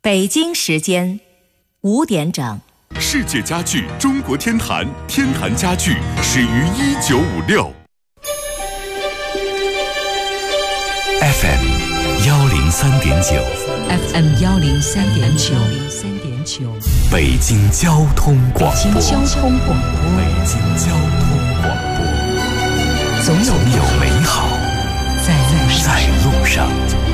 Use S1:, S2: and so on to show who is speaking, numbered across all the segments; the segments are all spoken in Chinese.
S1: 北京时间5点整。
S2: 世界家具中国天坛，天坛家具始于1956。FM 103.9
S3: FM 103.9
S2: 北京交通广播。
S3: 北京交通广播，
S2: 北京交通广播，
S3: 总有
S2: 美好
S3: 在路上。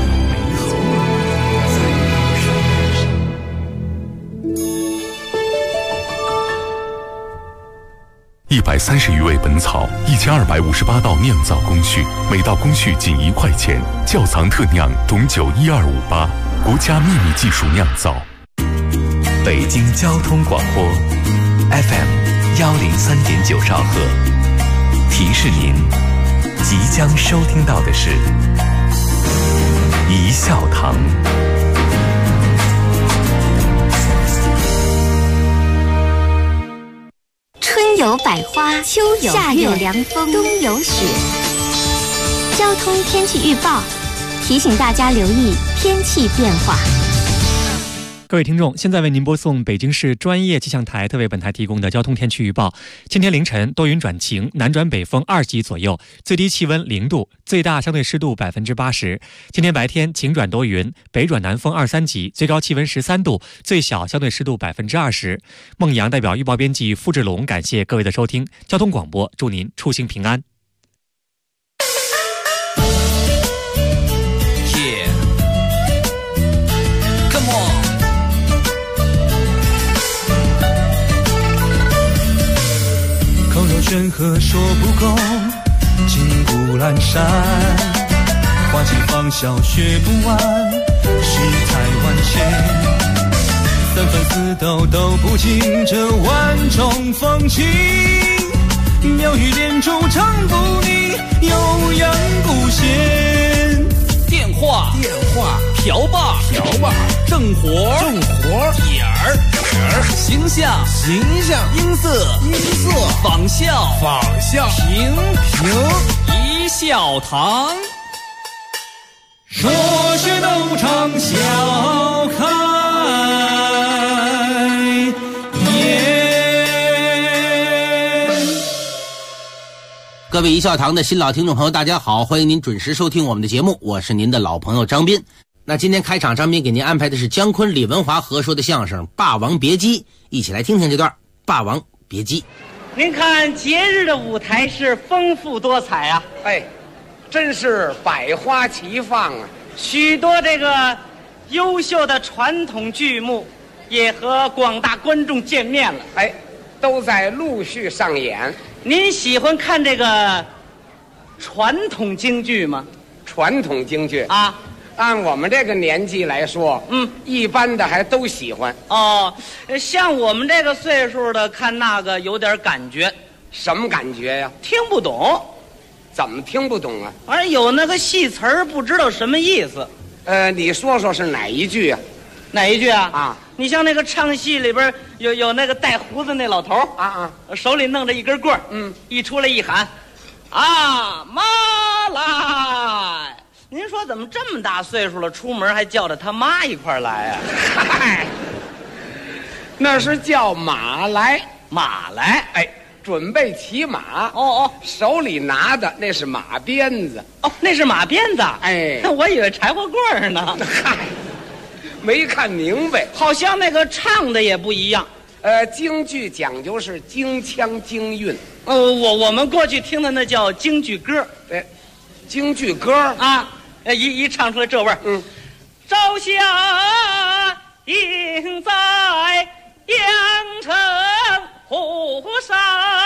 S2: 130余味本草，1258道酿造工序，每道工序仅1块钱。窖藏特酿种酒12588，国家秘密技术酿造。
S4: 北京交通广播 FM 103.9兆赫，提示您即将收听到的是一笑堂。
S5: 春有百花，秋有夏有凉风，冬有雪。交通天气预报提醒大家留意天气变化。
S6: 各位听众，现在为您播送北京市专业气象台特为本台提供的交通天气预报。今天凌晨多云转晴，南转北风2级左右，最低气温0度，最大相对湿度80%。今天白天晴转多云，北转南风2、3级，最高气温13度，最小相对湿度20%。孟阳代表预报编辑付志龙感谢各位的收听，交通广播祝您出行平安。
S7: 口若悬河说不够，金谷阑珊，花季芳笑学不完，世态万千，三番四斗都不尽这万种风情，妙语连珠唱不腻，悠扬不闲。
S8: 电话瓢把正活点儿形象音色仿效评一笑堂，
S7: 说学逗唱笑开颜。
S9: 各位一笑堂的新老听众朋友大家好，欢迎您准时收听我们的节目，我是您的老朋友张斌。那今天开场，张斌给您安排的是姜昆、李文华合说的相声《霸王别姬》，一起来听听这段《霸王别姬》。
S10: 您看节日的舞台是丰富多彩啊，
S11: 真是百花齐放啊！
S10: 许多这个优秀的传统剧目也和广大观众见面了，
S11: 都在陆续上演。
S10: 您喜欢看这个传统京剧吗？
S11: 传统京剧
S10: 啊，
S11: 按我们这个年纪来说，一般的还都喜欢。
S10: 像我们这个岁数的看那个有点感觉。
S11: 什么感觉呀？
S10: 听不懂。
S11: 怎么听不懂啊？
S10: 而有那个戏词儿不知道什么意思。
S11: 你说说是哪一句啊？
S10: 哪一句啊？你像那个唱戏里边有那个带胡子那老头手里弄着一根棍儿，一出来一喊啊妈来。您说怎么这么大岁数了，出门还叫着他妈一块来啊？
S11: 那是叫马来，准备骑马。手里拿的那是马鞭子。
S10: 那是马鞭子。我以为柴火棍呢。
S11: 没看明白，
S10: 好像那个唱的也不一样。
S11: 京剧讲究是京腔京韵。
S10: 我们过去听的那叫京剧歌。
S11: 对，京剧歌
S10: 啊。一唱出来这味儿，朝霞映在阳城湖上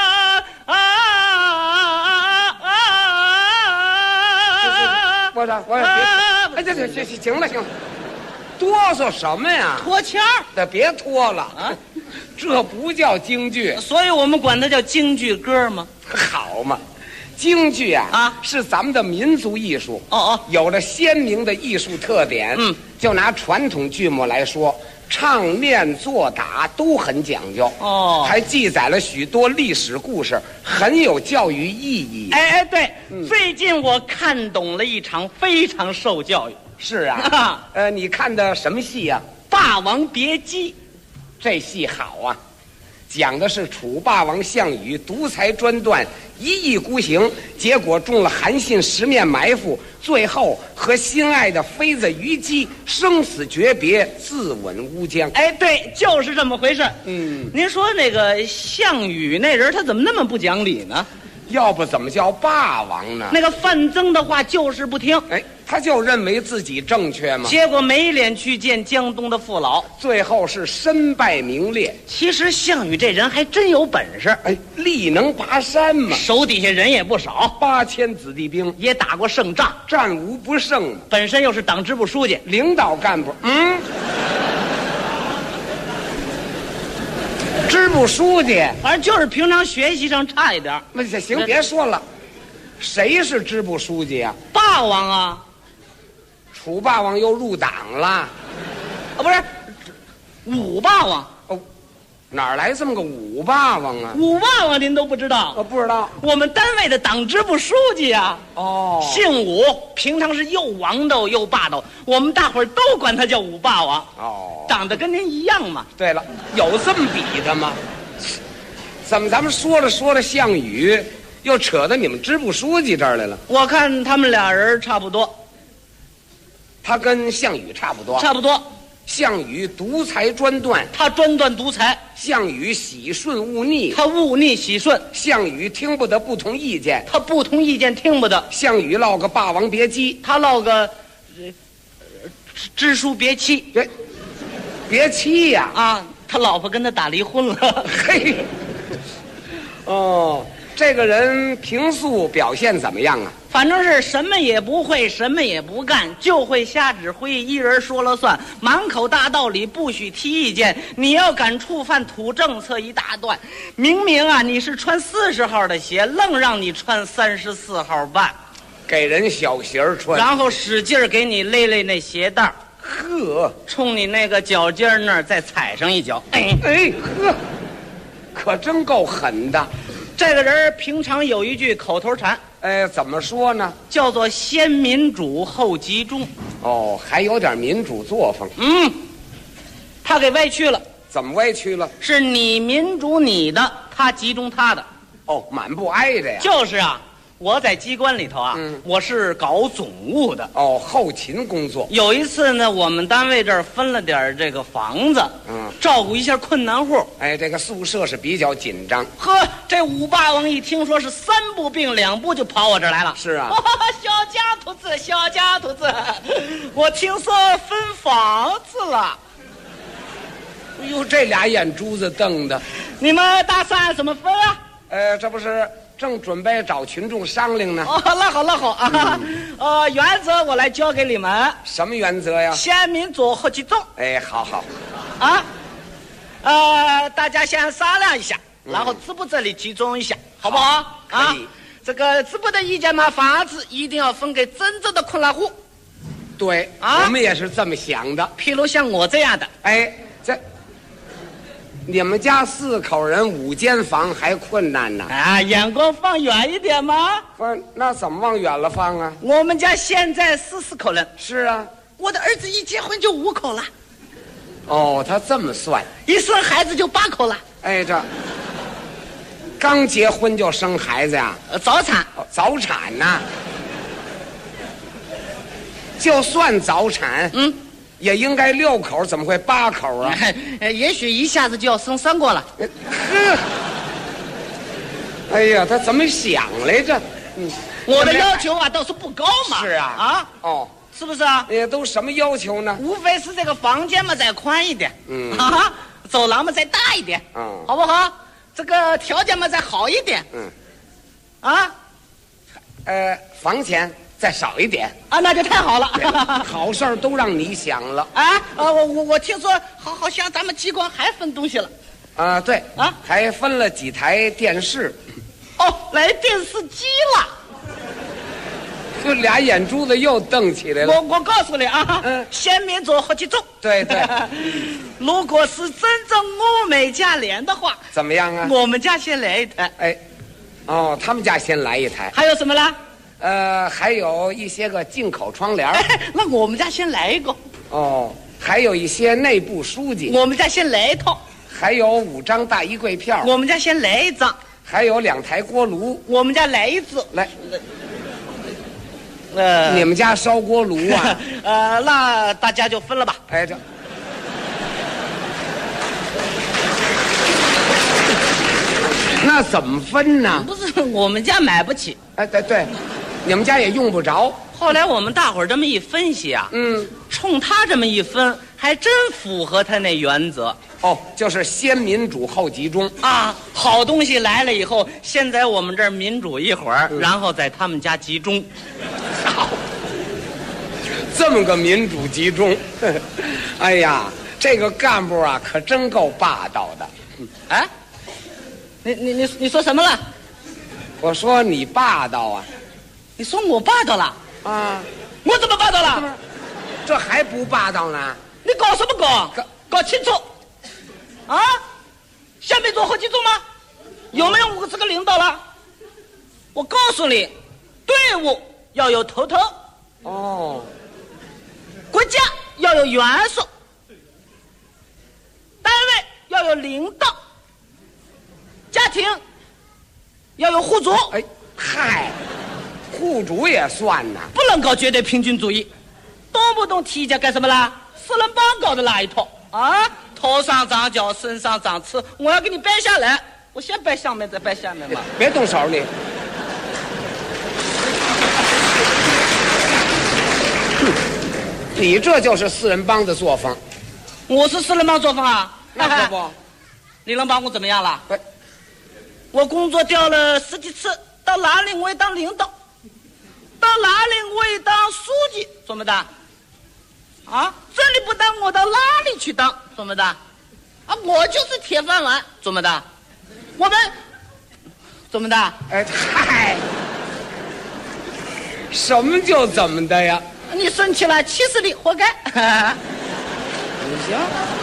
S11: 行了，哆嗦什么呀？
S10: 拖腔儿，
S11: 别拖了啊！这不叫京剧，
S10: 所以我们管它叫京剧歌嘛。
S11: 好嘛，京剧是咱们的民族艺术，有着鲜明的艺术特点。就拿传统剧目来说，唱念做打都很讲究，还记载了许多历史故事，很有教育意义。
S10: 对，最近我看懂了一场非常受教育。
S11: 是啊，你看的什么戏呀？
S10: 《 霸王别姬》，
S11: 这戏好啊，讲的是楚霸王项羽独裁专断，一意孤行，结果中了韩信十面埋伏，最后和心爱的妃子虞姬生死诀别，自刎乌江。
S10: 哎，对，就是这么回事。您说那个项羽那人他怎么那么不讲理呢？
S11: 要不怎么叫霸王呢？
S10: 那个范增的话就是不听，
S11: 哎，他就认为自己正确嘛，
S10: 结果没脸去见江东的父老，
S11: 最后是身败名裂。
S10: 其实项羽这人还真有本事，
S11: 哎，力能拔山嘛，
S10: 手底下人也不少
S11: ，8000子弟兵，
S10: 也打过胜仗，
S11: 战无不胜。
S10: 本身又是党支部书记，
S11: 领导干部，支部书记，
S10: 反正就是平常学习上差一点。
S11: 那行，别说了，谁是支部书记啊？
S10: 霸王啊，
S11: 楚霸王又入党了，啊，
S10: 不是，武霸王。
S11: 哦，哪儿来这么个武霸王啊？
S10: 武霸王您都不知道？
S11: 我不知道。
S10: 我们单位的党支部书记啊，姓武，平常是又王道又霸道，我们大伙儿都管他叫武霸王。长得跟您一样嘛。
S11: 对了，有这么比的吗？怎么咱们说着项羽，又扯到你们支部书记这儿来了？
S10: 我看他们俩人差不多。
S11: 他跟项羽差不多。
S10: 差不多。
S11: 项羽独裁专断，
S10: 他专断独裁；
S11: 项羽喜顺勿逆，
S10: 他勿逆喜顺；
S11: 项羽听不得不同意见，
S10: 他不同意见听不得；
S11: 项羽落个霸王别姬，
S10: 他落个知书别妻。
S11: 别妻呀！
S10: 啊，他老婆跟他打离婚了。
S11: 嘿，这个人平素表现怎么样啊？
S10: 反正是什么也不会，什么也不干，就会瞎指挥，一人说了算，满口大道理，不许提意见。你要敢触犯土政策一大段，明明啊你是穿40号的鞋，愣让你穿34号半，
S11: 给人小鞋穿，
S10: 然后使劲给你勒那鞋带，
S11: 呵，
S10: 冲你那个脚尖那儿再踩上一脚。
S11: 呵，可真够狠的。
S10: 这个人平常有一句口头禅，
S11: 怎么说呢？
S10: 叫做先民主后集中。
S11: 还有点民主作风。
S10: 他给歪曲了。
S11: 怎么歪曲了？
S10: 是你民主你的，他集中他的。
S11: 满不挨着呀。
S10: 就是啊，我在机关里头啊，我是搞总务的。
S11: 后勤工作。
S10: 有一次呢，我们单位这儿分了点这个房子，照顾一下困难户。
S11: 这个宿舍是比较紧张。
S10: 呵，这武霸王一听说是3步并2步就跑我这儿来了。
S11: 是啊，
S10: 小家徒子，小家徒子，我听说分房子了。
S11: 哎呦，这俩眼珠子瞪的。
S10: 你们打算怎么分啊？
S11: 这不是正准备找群众商量呢。
S10: 那好啊。原则我来教给你们。
S11: 什么原则呀？
S10: 先民主后集中。
S11: 好。
S10: 大家先商量一下，然后支部这里集中一下，好不好？
S11: 可以。
S10: 这个支部的意见嘛，房子一定要分给真正的困难户。
S11: 对，我们也是这么想的。
S10: 譬如像我这样的。
S11: 你们家4口人5间房还困难呢？
S10: 眼光放远一点嘛。
S11: 那怎么往远了放啊？
S10: 我们家现在14口人。
S11: 是啊，
S10: 我的儿子一结婚就5口了。
S11: 他这么算，
S10: 一生孩子就8口了。
S11: 这刚结婚就生孩子呀？
S10: 早产。
S11: 早产呐。就算早产，也应该6口，怎么会8口啊？
S10: 也许一下子就要生3个了。
S11: 哎呀，他怎么想来着？
S10: 我的要求啊倒是不高嘛。
S11: 是啊。
S10: 是不是啊？
S11: 都什么要求呢？
S10: 无非是这个房间嘛再宽一点，走廊嘛再大一点，好不好？这个条件嘛再好一点，
S11: 房钱再少一点
S10: 那就太好了。
S11: 好事儿都让你想了。
S10: 我听说好像咱们机关还分东西了。
S11: 对还分了几台电视。
S10: 来电视机了。
S11: 就俩眼珠子又瞪起来了。
S10: 我告诉你啊，先民主后集中。
S11: 对。
S10: 如果是真正欧美价廉的话，
S11: 怎么样啊？
S10: 我们家先来一台。
S11: 他们家先来一台。
S10: 还有什么啦？
S11: 还有一些个进口窗帘。
S10: 那我们家先来一个。
S11: 还有一些内部书记。
S10: 我们家先来一套。
S11: 还有5张大衣柜票。
S10: 我们家先来一张。
S11: 还有2台锅炉。
S10: 我们家来一只。
S11: 来。你们家烧锅炉啊？
S10: 那大家就分了吧。
S11: 哎，这。那怎么分呢？
S10: 不是我们家买不起。
S11: 哎，对，你们家也用不着。
S10: 后来我们大伙儿这么一分析啊，冲他这么一分，还真符合他那原则。
S11: 哦，就是先民主后集中
S10: 啊！好东西来了以后，先在我们这儿民主一会儿，然后在他们家集中。
S11: 好，这么个民主集中，哎呀，这个干部啊，可真够霸道的。
S10: 哎，你说什么了？
S11: 我说你霸道啊！
S10: 你说我霸道了？
S11: 啊！
S10: 我怎么霸道了？
S11: 这还不霸道呢？
S10: 你搞什么搞？搞清楚！啊，下面做后集中吗？有没有5个领导了？我告诉你，队伍要有头头。
S11: 哦。
S10: 国家要有元首。单位要有领导。家庭要有户主。
S11: 哎，嗨，户主也算呐。
S10: 不能搞绝对平均主义，动不动提意见干什么啦？4人帮搞的那一套啊！头上长角，身上长刺，我要给你掰下来，我先掰上面，再掰下面嘛。
S11: 别动手你。你这就是4人帮的作风。
S10: 我是4人帮作风啊？
S11: 那可不。
S10: 你能帮我怎么样了？我工作调了10几次，到哪里我也当领导，到哪里我也当书记，怎么的？啊，这里不当我到哪里去当？怎么的？啊，我就是铁饭碗，怎么的？我们怎么的？
S11: 哎嗨，什么就怎么的呀？
S10: 你生气了，气死你，活该。
S11: 你行，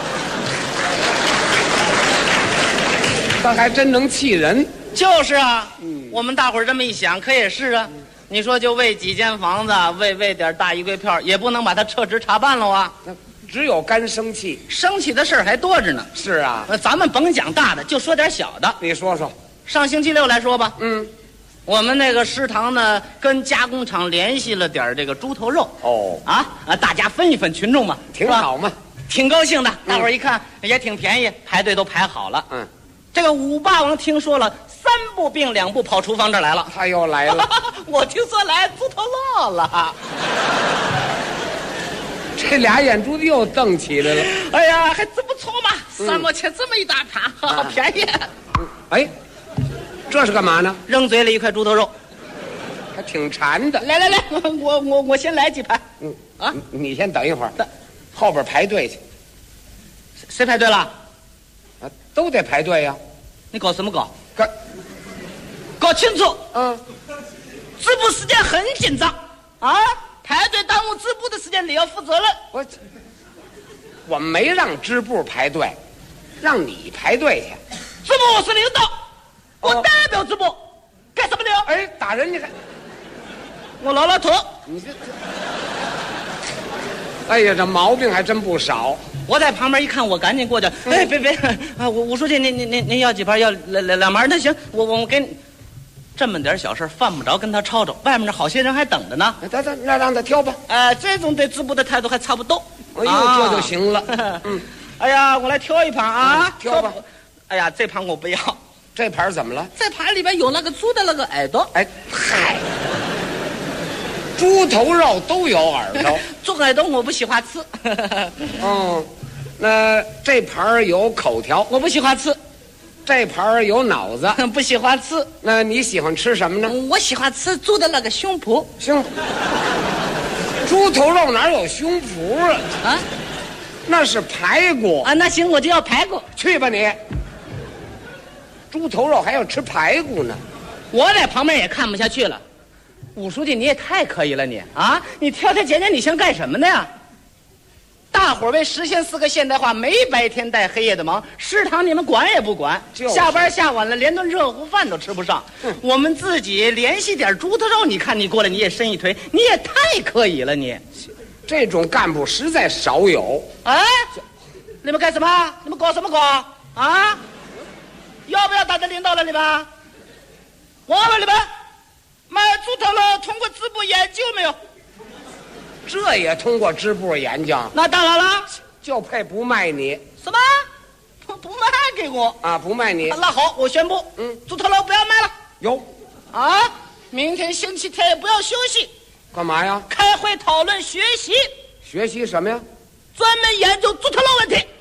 S11: 他还真能气人。
S10: 就是啊，我们大伙儿这么一想，可也是啊。你说就为几间房子，为点大衣柜票，也不能把它撤职查办了啊。
S11: 那只有干生气，
S10: 生气的事儿还多着呢。
S11: 是啊，
S10: 咱们甭讲大的，就说点小的。
S11: 你说说，
S10: 上星期六来说吧。我们那个食堂呢，跟加工厂联系了点这个猪头肉。
S11: 哦，
S10: 大家分一分群众嘛，
S11: 挺好嘛，
S10: 挺高兴的。大伙儿一看也挺便宜，排队都排好了。这个5霸王听说了，3步并2步跑厨房这儿来了。
S11: 他又来了。
S10: 我听说来猪头肉了。
S11: 这俩眼珠子又瞪起来了。
S10: 哎呀，还真不错嘛，3毛钱这么一大盘，好便宜。
S11: 哎，这是干嘛呢？
S10: 扔嘴里一块猪头肉，
S11: 还挺馋的。
S10: 来，我先来几盘。
S11: 你先等一会儿，后边排队去。
S10: 谁排队了？
S11: 都得排队呀。
S10: 你搞什么搞？搞清楚。织布时间很紧张啊，排队耽误织布的时间，你要负责任。
S11: 我没让织布排队，让你排队去。
S10: 织布我是领导，我代表织布，干什么的？
S11: 哎，打人你还？
S10: 我挠挠头。
S11: 你这，哎呀，这毛病还真不少。
S10: 我在旁边一看，我赶紧过去。哎，别啊！吴书记，您要几盘？要2盘？那行，我给你。这么点小事犯不着跟他吵吵，外面那好些人还等着呢。
S11: 让他挑吧。
S10: 这种对织布的态度还差不多。
S11: 哎呦，这就行了。
S10: 哎呀，我来挑一盘啊，
S11: 挑吧。
S10: 哎呀，这盘我不要。
S11: 这盘怎么了？
S10: 这盘里边有那个猪的那个耳朵。
S11: 哎，嗨，猪头肉都有耳朵。
S10: 猪耳朵我不喜欢吃。
S11: 那这盘有口条，
S10: 我不喜欢吃。
S11: 这盘有脑子，
S10: 不喜欢吃。
S11: 那你喜欢吃什么呢？
S10: 我喜欢吃猪的那个胸脯。
S11: 猪头肉哪有胸脯啊？那是排骨
S10: 啊。那行，我就要排骨。
S11: 去吧你。猪头肉还要吃排骨呢？
S10: 我在旁边也看不下去了。武书记，你也太可以了你啊！你挑挑拣拣，你想干什么呢呀？大伙儿为实现4个现代化，没白天带黑夜的忙，食堂你们管也不管，下班下晚了，连顿热乎饭都吃不上。我们自己联系点猪头肉，你看你过来你也伸一腿，你也太可以了你。
S11: 这种干部实在少有。
S10: 哎，你们干什么？你们搞什么搞啊？要不要当着领导了？你们？我问你们，买猪头肉通过支部研究没有？
S11: 这也通过支部研究？
S10: 那当然了，
S11: 就配不卖你。
S10: 什么？不卖给我
S11: 啊？不卖你？
S10: 那好，我宣布，猪头肉不要卖了。
S11: 有
S10: 啊，明天星期天也不要休息。
S11: 干嘛呀？
S10: 开会讨论学习。
S11: 学习什么呀？
S10: 专门研究猪头肉问题。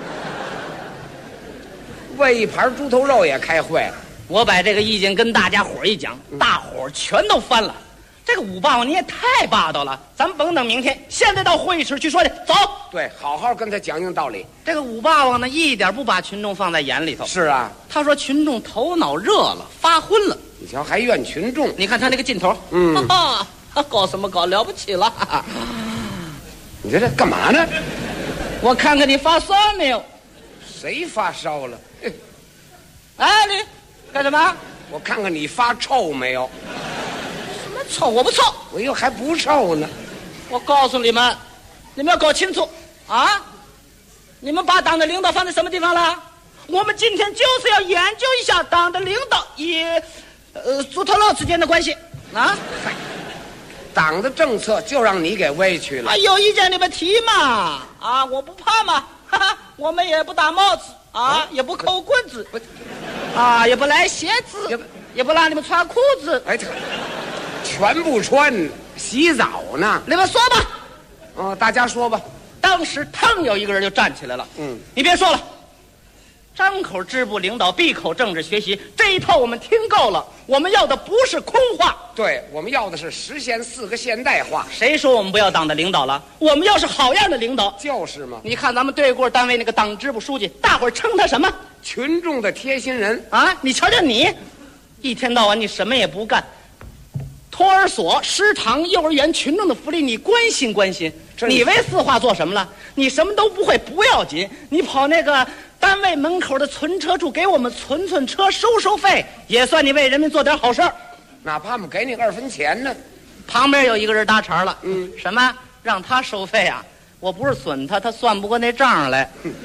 S11: 为一盘猪头肉也开会了。
S10: 我把这个意见跟大家伙一讲，大伙全都翻了。这个武霸王你也太霸道了，咱们甭等明天，现在到会议室去说去。走。
S11: 对，好好跟他讲讲道理。
S10: 这个武霸王呢，一点不把群众放在眼里头。
S11: 是啊，
S10: 他说群众头脑热了，发昏了。
S11: 你瞧，还怨群众？
S10: 你看他那个劲头，搞什么搞，了不起了。
S11: 你这干嘛呢？
S10: 我看看你发烧没有？
S11: 谁发烧了？
S10: 哎，你干什么？
S11: 我看看你发臭没有？
S10: 什么臭？我不臭。
S11: 我又还不臭呢。
S10: 我告诉你们，你们要搞清楚啊！你们把党的领导放在什么地方了？我们今天就是要研究一下党的领导与猪头肉之间的关系啊！
S11: 党的政策就让你给歪曲了。
S10: 有意见你们提嘛！啊，我不怕嘛！哈哈，我们也不打帽子啊，也不扣棍子，啊，也不来鞋子，也不让你们穿裤子。
S11: 哎，全不穿，洗澡呢。
S10: 你们说吧。
S11: 大家说吧。
S10: 当时腾有一个人就站起来了。你别说了。张口支部领导，闭口政治学习，这一套我们听够了。我们要的不是空话，
S11: 对，我们要的是实现4个现代化。
S10: 谁说我们不要党的领导了？我们要是好样的领导。
S11: 就是嘛。你
S10: 看咱们对过单位那个党支部书记，大伙儿称他什么？
S11: 群众的贴心人
S10: 啊！你瞧瞧你，一天到晚你什么也不干，托儿所、食堂、幼儿园群众的福利你关心关心。你为4化做什么了？你什么都不会不要紧，你跑那个单位门口的存车处给我们存车收费，也算你为人民做点好事儿。
S11: 哪怕我们给你2分钱呢。
S10: 旁边有一个人搭茬了，什么让他收费啊？我不是损他，他算不过那账来。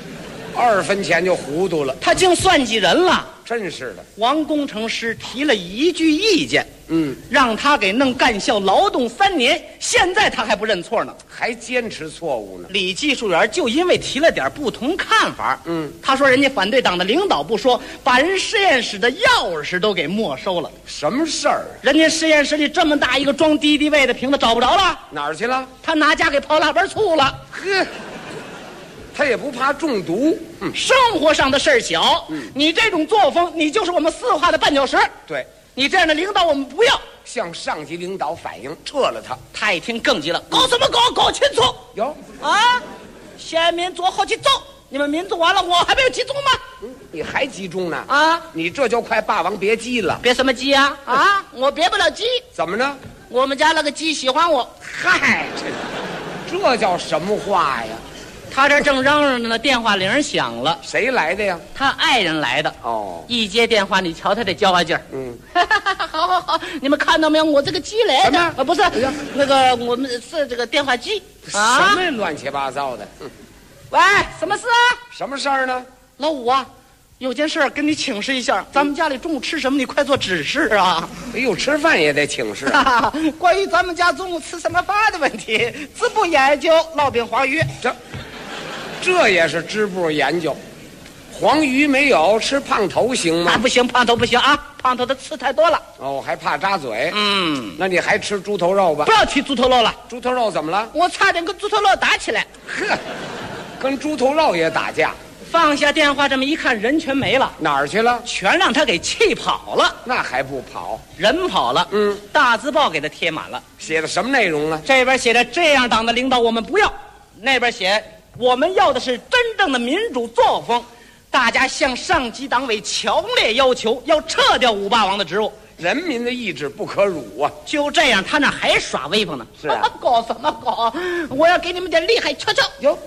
S11: 2分钱就糊涂了，
S10: 他竟算计人了。
S11: 真是的。
S10: 王工程师提了一句意见，让他给弄干校劳动3年，现在他还不认错呢，
S11: 还坚持错误呢。
S10: 李技术员就因为提了点不同看法，他说人家反对党的领导不说，把人实验室的钥匙都给没收了。
S11: 什么事儿？
S10: 人家实验室里这么大一个装敌敌畏的瓶子找不着了，
S11: 哪儿去了？
S10: 他拿家给泡腊八醋了。
S11: 呵。他也不怕中毒，
S10: 生活上的事儿小，你这种作风，你就是我们4化的绊脚石。
S11: 对，
S10: 你这样的领导我们不要，
S11: 向上级领导反映，撤了他。
S10: 他一听更急了，搞什么搞？搞清楚！
S11: 有
S10: 啊，先民做好集中，你们民族完了，我还没有集中吗？
S11: 你还集中呢？
S10: 啊，
S11: 你这就快霸王别姬了。
S10: 别什么鸡啊？啊，我别不了鸡。
S11: 怎么呢？
S10: 我们家那个鸡喜欢我。
S11: 嗨，这叫什么话呀？
S10: 他这正嚷嚷着呢，电话铃响了。
S11: 谁来的呀？
S10: 他爱人来的。
S11: 哦，
S10: 一接电话，你瞧他这交话劲儿。好，你们看到没有？我这个鸡来的。不是，那个我们是这个电话机。
S11: 什么乱七八糟的？
S10: 喂，什么事啊？
S11: 什么事儿呢？
S10: 老五啊，有件事跟你请示一下，咱们家里中午吃什么？你快做指示啊！
S11: 哎呦，吃饭也得请示。
S10: 关于咱们家中午吃什么饭的问题，支部研究烙饼黄鱼。
S11: 这也是支部研究，黄鱼没有，吃胖头行吗？
S10: 不行，胖头不行啊，胖头的刺太多了。
S11: 哦，还怕扎嘴。那你还吃猪头肉吧？
S10: 不要提猪头肉了。
S11: 猪头肉怎么了？
S10: 我差点跟猪头肉打起来。
S11: 呵，跟猪头肉也打架？
S10: 放下电话，这么一看，人全没了。
S11: 哪儿去了？
S10: 全让他给气跑了。
S11: 那还不跑？
S10: 人跑了。大字报给他贴满了。
S11: 写的什么内容呢？
S10: 这边写着这样党的领导我们不要，那边写我们要的是真正的民主作风。大家向上级党委强烈要求，要撤掉武霸王的职务。
S11: 人民的意志不可辱啊！
S10: 就这样，他那还耍威风呢？
S11: 是啊，
S10: 搞什么搞？我要给你们点厉害瞧瞧。
S11: 哟，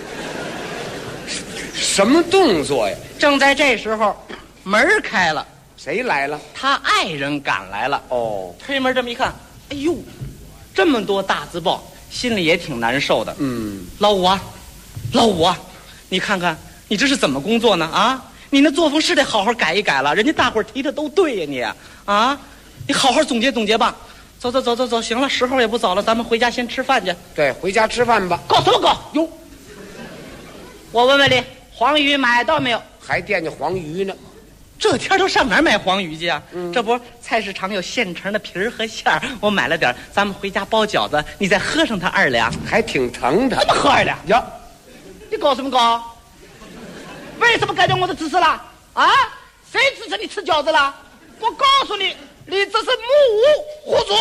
S11: 什么动作呀？
S10: 正在这时候，门开了，
S11: 谁来了？
S10: 他爱人赶来了。
S11: 哦，
S10: 推门这么一看，哎呦，这么多大字报， 心里也挺难受的。老五啊，老五啊，你看看你这是怎么工作呢？啊，你那作风是得好好改一改了，人家大伙儿提的都对呀，你好好总结总结吧。走，行了，时候也不早了，咱们回家先吃饭去。
S11: 对，回家吃饭吧。
S10: 搞什么搞？哟，我问问你，黄鱼买到没有？
S11: 还惦记黄鱼呢。
S10: 这天都上哪儿买黄鱼去啊？这不菜市场有现成的皮儿和馅儿，我买了点，咱们回家包饺子，你再喝上它2两，
S11: 还挺疼的。
S10: 怎么喝2两呀？你搞什么搞？为什么改变我的姿势了？啊？谁支持你吃饺子了？我告诉你，你这是目无虎足。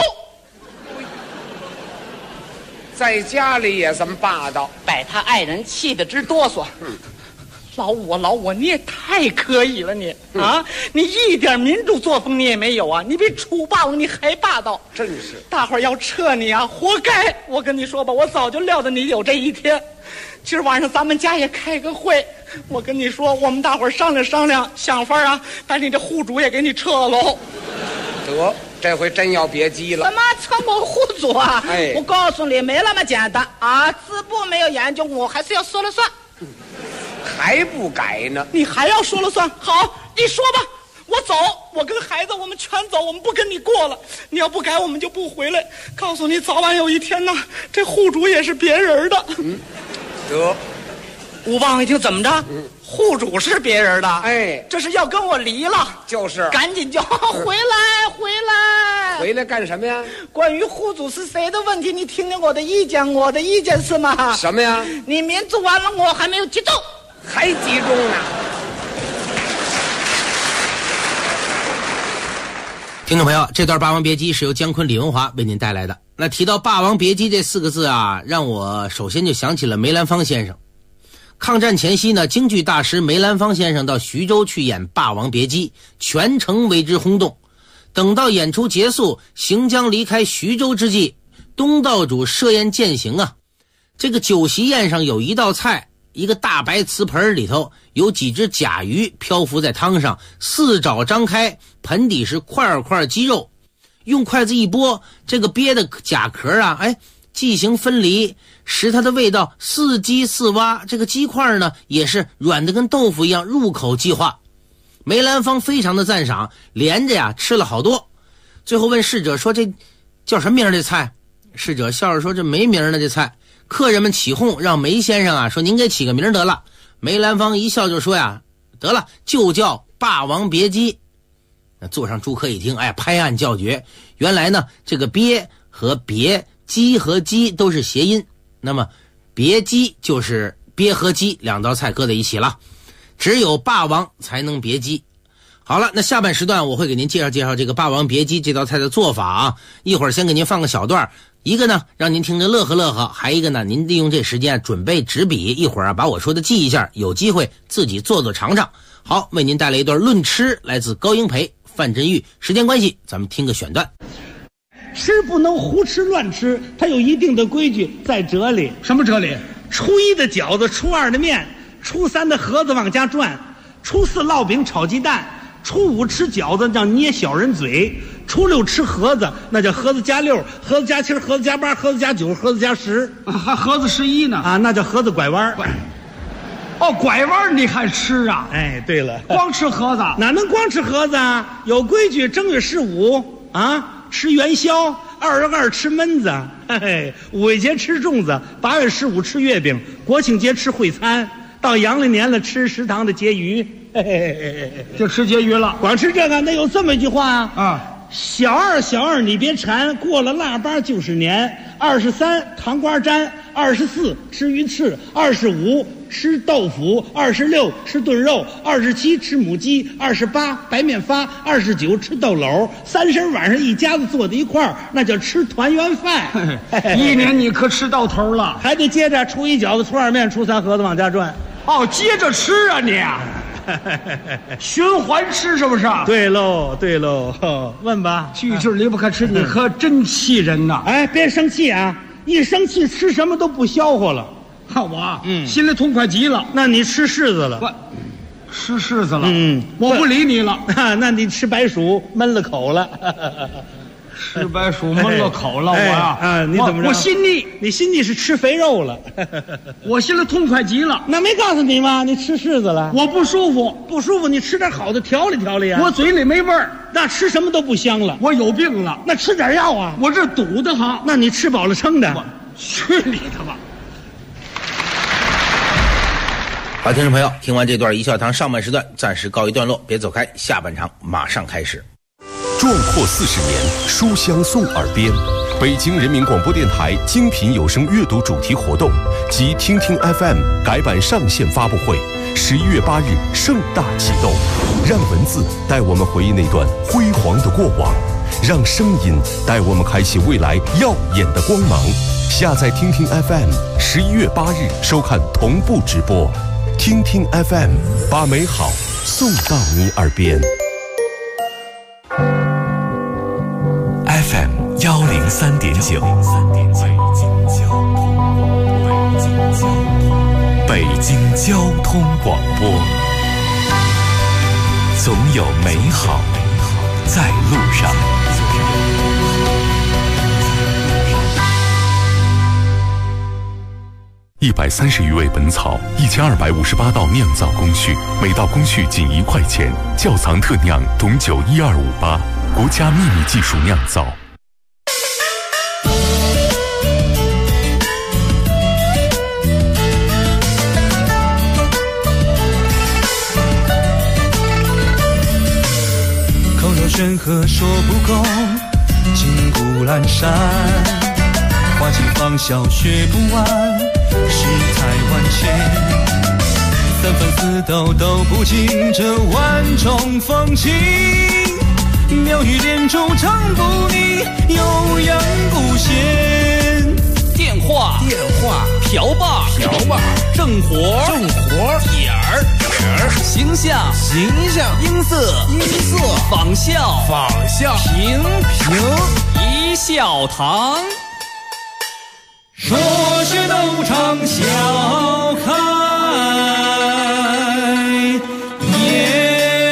S11: 在家里也这么霸道，
S10: 把他爱人气得直哆嗦。老五，你也太可以了你，你一点民主作风你也没有啊！你比楚霸王你还霸道，
S11: 真是！
S10: 大伙儿要撤你啊，活该！我跟你说吧，我早就料着你有这一天。今儿晚上咱们家也开个会，我跟你说，我们大伙儿商量，想法啊，把你这户主也给你撤喽。
S11: 得，这回真要别急了。
S10: 怎么撤我户主啊？
S11: 哎，
S10: 我告诉你，没那么简单啊！字部没有研究，我还是要说了算。
S11: 还不改呢？
S10: 你还要说了算？好，你说吧，我走，我跟孩子我们全走，我们不跟你过了。你要不改，我们就不回来。告诉你，早晚有一天呢，这户主也是别人的。
S11: 得，
S10: 吴棒一听怎么着？户主是别人的，
S11: 哎，
S10: 这是要跟我离了。
S11: 就是，
S10: 赶紧就回来。
S11: 回来干什么呀？
S10: 关于户主是谁的问题，你听听我的意见。我的意见是吗？
S11: 什么呀？
S10: 你民主完了，我还没有集中。
S11: 还集中呢。
S9: 听众朋友，这段《霸王别姬》是由姜昆、李文华为您带来的。那提到《霸王别姬》这4个字啊，让我首先就想起了梅兰芳先生。抗战前夕呢，京剧大师梅兰芳先生到徐州去演《霸王别姬》，全城为之轰动。等到演出结束，行将离开徐州之际，东道主设宴饯行啊。这个酒席宴上有一道菜，一个大白瓷盆里头有几只甲鱼漂浮在汤上，4爪张开，盆底是块块鸡肉，用筷子一拨，这个鳖的甲壳啊，剂形分离，使它的味道似鸡似蛙，这个鸡块呢也是软的跟豆腐一样，入口即化。梅兰芳非常的赞赏，连着呀吃了好多。最后问侍者说，这叫什么名这菜？侍者笑着说，这没名呢这菜。客人们起哄，让梅先生啊说，您给起个名得了。梅兰芳一笑就说呀，得了，就叫霸王别姬。那座上诸客一听，拍案叫绝。原来呢，这个鳖和别，鸡和鸡都是谐音，那么别姬就是鳖和鸡2道菜搁在一起了，只有霸王才能别姬。好了，那下半时段我会给您介绍这个霸王别姬这道菜的做法啊。一会儿先给您放个小段，一个呢让您听着乐呵，还一个呢您利用这时间准备纸笔，一会儿把我说的记一下，有机会自己做尝尝。好，为您带来一段论吃，来自高英培、范振钰。时间关系，咱们听个选段。
S12: 吃不能胡吃乱吃，它有一定的规矩在这里。
S13: 什么哲理？
S12: 初1的饺子，初2的面，初3的盒子往家转，初4烙饼炒鸡蛋，初5吃饺子叫捏小人嘴，初6吃盒子，那叫盒子加6，盒子加7，盒子加8，盒子加9，盒子加10，
S13: 还盒子11呢
S12: 那叫盒子拐弯。
S13: 拐弯你还吃啊？
S12: 对了，
S13: 光吃盒子
S12: 哪能光吃盒子啊？有规矩，正月15吃元宵，2月2吃焖子，5月节吃粽子，8月15吃月饼，国庆节吃烩餐，到阳历年了吃食堂的婕妤，
S13: 就吃婕妤了。
S12: 光吃这个，那有这么一句话小二你别馋，过了腊八就是年。23糖瓜粘，24吃鱼翅，25吃豆腐，26吃炖肉，27吃母鸡，28白面发，29吃豆篓，30晚上一家子坐在一块儿，那叫吃团圆饭。
S13: 一年你可吃到头了，
S12: 还得接着初1饺子，初2面，初3盒子往家转。
S13: 接着吃啊你循环吃是不是？
S12: 对喽，问吧，
S13: 句句离不开吃，你可真气人呐！
S12: 别生气啊，一生气吃什么都不消化了。
S13: 我心里痛快极了。
S12: 那你吃柿子了？
S13: 吃柿子了？我不理你了。
S12: 那你吃白薯闷了口了。
S13: 吃白薯闷了口了，我呀，
S12: 你怎么着？
S13: 我心里，
S12: 你心里是吃肥肉了，
S13: 我心里痛快极了。
S12: 那没告诉你吗？你吃柿子了，
S13: 我不舒服，
S12: 不舒服，你吃点好的调理调理啊。
S13: 我嘴里没味儿，
S12: 那吃什么都不香了。
S13: 我有病了，
S12: 那吃点药啊。
S13: 我这堵得慌。
S12: 那你吃饱了撑的。
S13: 去你的吧！
S9: 好，听众朋友，听完这段一笑堂上半时段暂时告一段落，别走开，下半场马上开始。
S2: 壮阔40年，书香送耳边。北京人民广播电台精品有声阅读主题活动及听听 FM 改版上线发布会，11月8日盛大启动。让文字带我们回忆那段辉煌的过往，让声音带我们开启未来耀眼的光芒。下载听听 FM，11月8日收看同步直播。听听 FM， 把美好送到你耳边。
S4: FM 103.9，北京交通广播，总有美好在路上。
S2: 130余味本草，1258道酿造工序，每道工序仅1块钱。窖藏特酿董酒12588，国家秘密技术酿造。
S7: 口若悬河说不够，金谷阑珊，花季芳笑学不完，世态万千，三番四斗都不尽这万种风情，妙语连珠唱不腻，悠扬不闲。
S8: 电话瓢把正活点儿形象音色仿效评一笑堂。
S7: 说学逗唱笑开颜。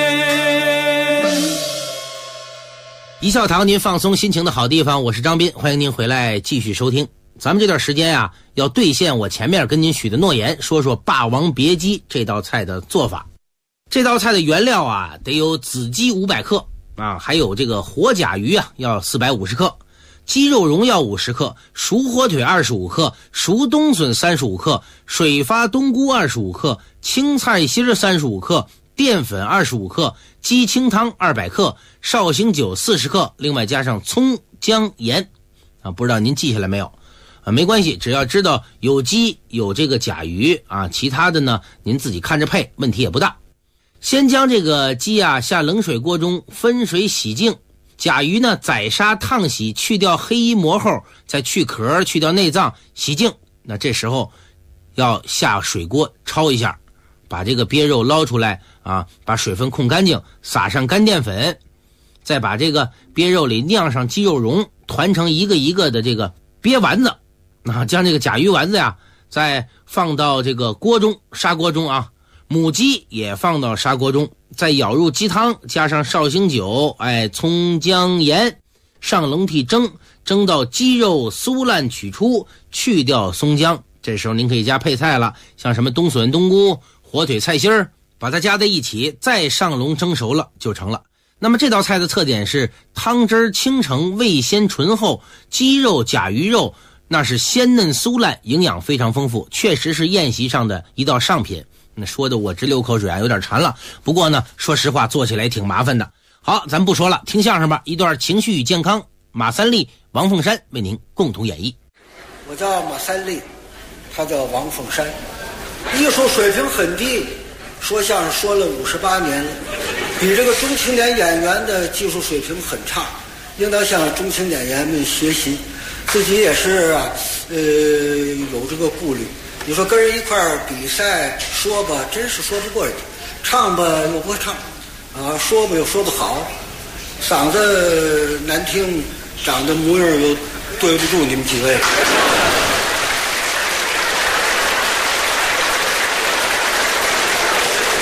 S9: 一笑堂，您放松心情的好地方，我是张斌，欢迎您回来继续收听。咱们这段时间啊，要兑现我前面跟您许的诺言，说说霸王别姬这道菜的做法。这道菜的原料啊，得有子鸡500克啊，还有这个活甲鱼啊，要450克，鸡肉蓉要50克，熟火腿25克，熟冬笋35克，水发冬菇25克，青菜心35克，淀粉25克，鸡清汤200克，绍兴酒40克，另外加上葱姜盐啊，不知道您记下来没有啊？没关系，只要知道有鸡有这个甲鱼啊，其他的呢您自己看着配，问题也不大。先将这个鸡啊下冷水锅中分水洗净，甲鱼呢宰杀烫洗，去掉黑衣膜后，再去壳去掉内脏洗净。那这时候要下水锅焯一下，把这个鳖肉捞出来啊，把水分控干净，撒上干淀粉，再把这个鳖肉里酿上鸡肉蓉，团成一个一个的这个鳖丸子啊，将这个甲鱼丸子呀再放到这个锅中砂锅中啊，母鸡也放到砂锅中，再舀入鸡汤，加上绍兴酒，葱姜盐，上笼屉蒸到鸡肉酥烂取出，去掉松姜。这时候您可以加配菜了，像什么冬笋、冬菇、火腿、菜心儿，把它加在一起，再上笼蒸熟了就成了。那么这道菜的特点是汤汁清澄，味鲜醇厚，鸡肉、甲鱼肉那是鲜嫩酥烂，营养非常丰富，确实是宴席上的一道上品。那说的我直流口水啊，有点馋了。不过呢，说实话做起来挺麻烦的。好，咱不说了，听相声吧。一段情绪与健康，马三立、王凤山为您共同演绎。
S14: 我叫马三立，他叫王凤山，艺术水平很低，说相声说了58年了，比这个中青年演员的技术水平很差，应当向中青年演员们学习。自己也是啊，有这个顾虑。你说跟人一块儿比赛说吧，真是说不过人家；唱吧又不会唱，啊，说吧又说不好，嗓子难听，长得模样又对不住你们几位。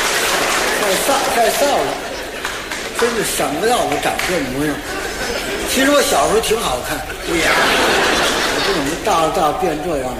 S14: 太臊了，真是想不到我长这模样。 其实我小时候挺好看。对呀，我不怎么大变这样了。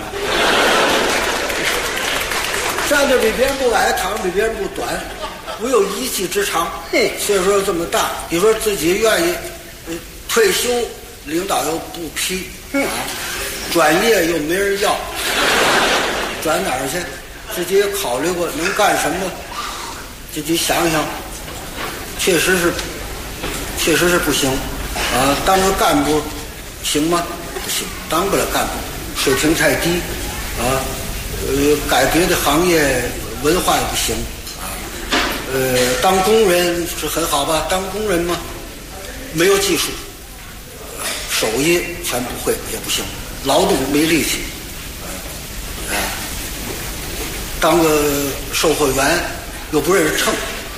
S14: 站着比别人不矮，躺着比别人不短，我有一技之长。岁数又这么大，你说自己愿意退休，领导又不批啊，转业又没人要，转哪儿去？自己也考虑过能干什么，自己想想，确实是不行啊。当个干部行吗？不行，当不了干部，水平太低啊。改别的行业文化也不行啊。当工人是很好吧？当工人嘛，没有技术，手艺全不会也不行，劳动没力气。当个售货员又不认识秤，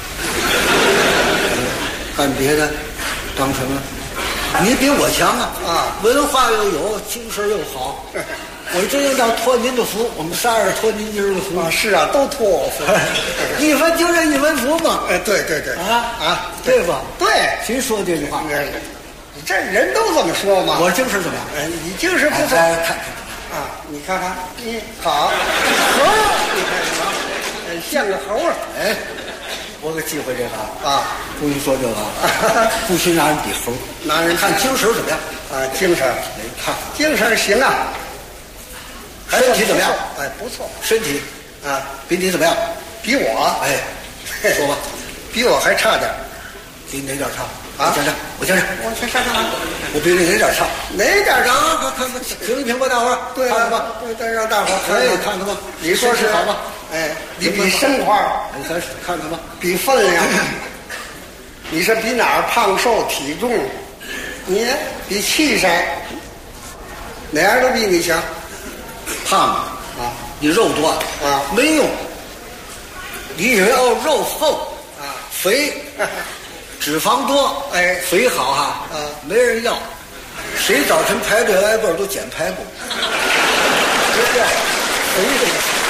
S14: 干别的当什么？你比我强啊！文化又有，精神又好。我真应当托您的福，我们仨人托您今儿的福啊！是啊，都托我福，一分精神一分福嘛。对对吧？对，谁说这句话？这人都这么说嘛。我精神怎么样？你精神不错。看啊，你看看，你好，猴，你看什么？像个猴儿。哎，我可忌讳这个啊，不许说这个，不许拿人比猴，拿人看精神怎么样啊？精神，看精神行啊。身体怎么样？哎，不错。身体啊，比你怎么样？比我？哎，说吧，比我还差点。比哪点差？啊，我讲讲。我先上哪？我比你哪点差？哪点差？看，评一评吧，大伙儿。对，看看吧，再让大伙儿看看吧。你说是好吧？哎，你比身块，咱看看吧。比分量，你是比哪儿胖瘦体重？你比气势，哪样都比你强。胖啊，你肉多啊，没用。你要肉厚啊，肥，脂肪多，哎，肥好哈，没人要。谁早晨排队挨个都捡排骨，是不是？肥这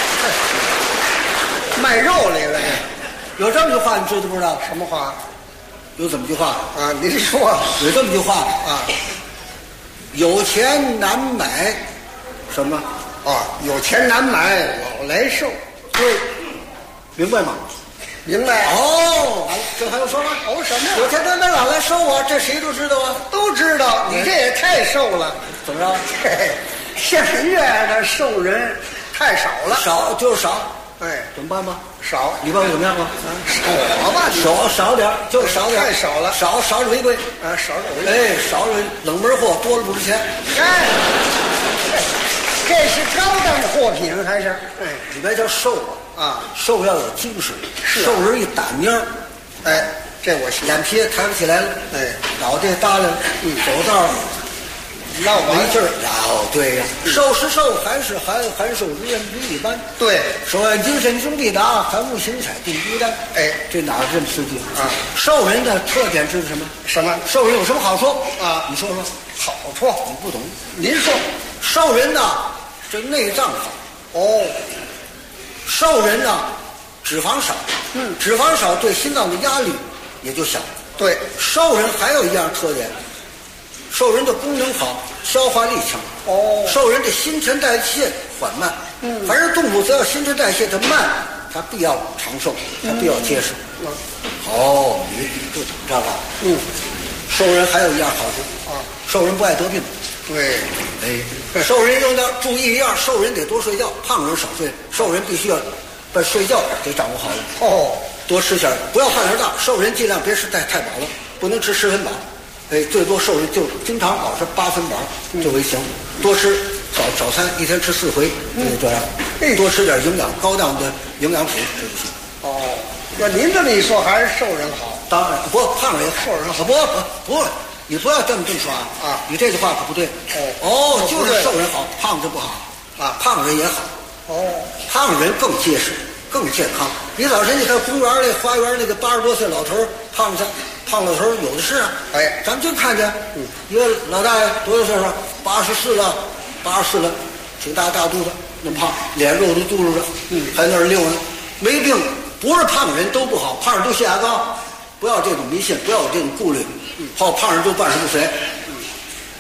S14: 个卖肉来了。有这么句话，你知道不知道？什么话？有这么句话啊？您说。有这么句话啊？有钱难买什么？啊，有钱难买老来瘦，对，明白吗？明白。哦，这还用说吗？哦，什么？有钱难买老来瘦啊，这谁都知道啊，都知道。你这也太瘦了，怎么着？像您这样的瘦人太少了，少就是少。哎，怎么办吧？少，你办怎么样啊？少吧，少点，就少点，太少了，少着为贵啊，少着为贵。哎，少着冷门货，多了不值钱。哎。这是高档货品还是？哎，里边叫瘦啊，瘦要有精神，瘦人一打蔫儿，哎，这我眼皮也抬不起来了，哎，脑袋耷拉了，走道闹没劲儿。哦，对呀，瘦是瘦，寒是寒，寒瘦之人不一般。对，手按精神兄必达，寒木行彩定孤单。哎，这哪这么实际啊？瘦人的特点是什么？什么？瘦人有什么好处啊？你说说。好处你不懂，您说。瘦人呢，这内脏好哦。瘦人呢，脂肪少，脂肪少对心脏的压力也就小。对，瘦人还有一样特点，瘦人的功能好，消化力强。哦，瘦人的新陈代谢缓慢。凡是动物只要新陈代谢的慢，它必要长寿，它必要结实。哦，你不懂这个。瘦人还有一样好处啊，瘦人不爱得病。对，哎，瘦人应当注意一样，瘦人得多睡觉，胖人少睡。瘦人必须要把睡觉给掌握好了。哦，多吃点，不要饭量大。瘦人尽量别吃太饱了，不能吃10分饱。哎，最多瘦人就经常保持8分饱就为行。多吃早餐，一天吃4回，这样。多吃点营养高档的营养品，这就行。哦，那您这么一说，还是瘦人好。当然，不过胖人也瘦人好。不。你不要这么说啊！你这句话可不对。哦，就是瘦人好，胖子不好啊。胖人也好。哦，胖人更结实，更健康。你早晨你看公园里花园那个80多岁老头胖老头有的是啊。哎，咱们就看见，一个老大爷多大岁数？84了，挺大肚子，那么胖，脸肉都嘟噜着，还那儿溜呢，没病。不是胖人都不好，胖人都血压高。不要这种迷信，不要有这种顾虑。好，胖人就办事不遂，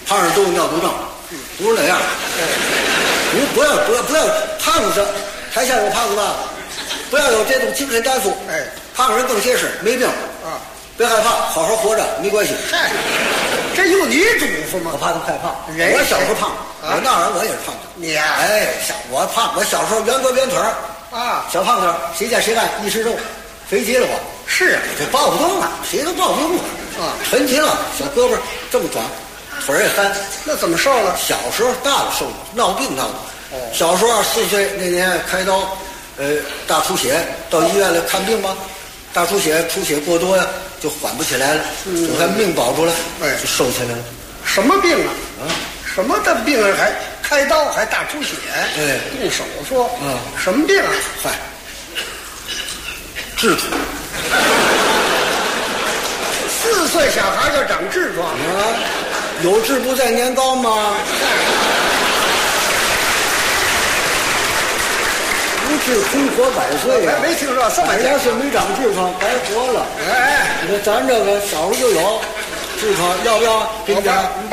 S14: 胖人都有尿毒症，不是那样。不要胖子，台下有胖子吧？不要有这种精神担负。胖人更结实，没病啊。别害怕，好好活着没关系。
S15: 嗨，这有你嘱咐吗？
S14: 我怕他害怕。我小时候胖，我那儿我也是胖的。
S15: 你呀，
S14: 我胖，我小时候圆胳圆腿
S15: 啊，
S14: 小胖腿，谁见谁干一身肉，肥极了我。
S15: 是啊，
S14: 这抱不动了，谁都抱不动了啊，沉极了，小胳膊这么短，腿也干。
S15: 那怎么瘦了？
S14: 小时候大了瘦了，闹病闹的。小时候4岁那年开刀，大出血，到医院来看病吗？大出血，出血过多呀，就缓不起来了，就看命保住了，就瘦起来了。
S15: 什么病啊？什么的病啊？还开刀还大出血？动手术？什么病啊？
S14: 嗨，痔疮。
S15: 4岁小孩就长痔疮
S14: 啊？有志不在年高吗？不治空活100岁呀！
S15: 没听说
S14: 100岁没长痔疮白活了。你说咱这个小时候就有痔疮，要不要给你点？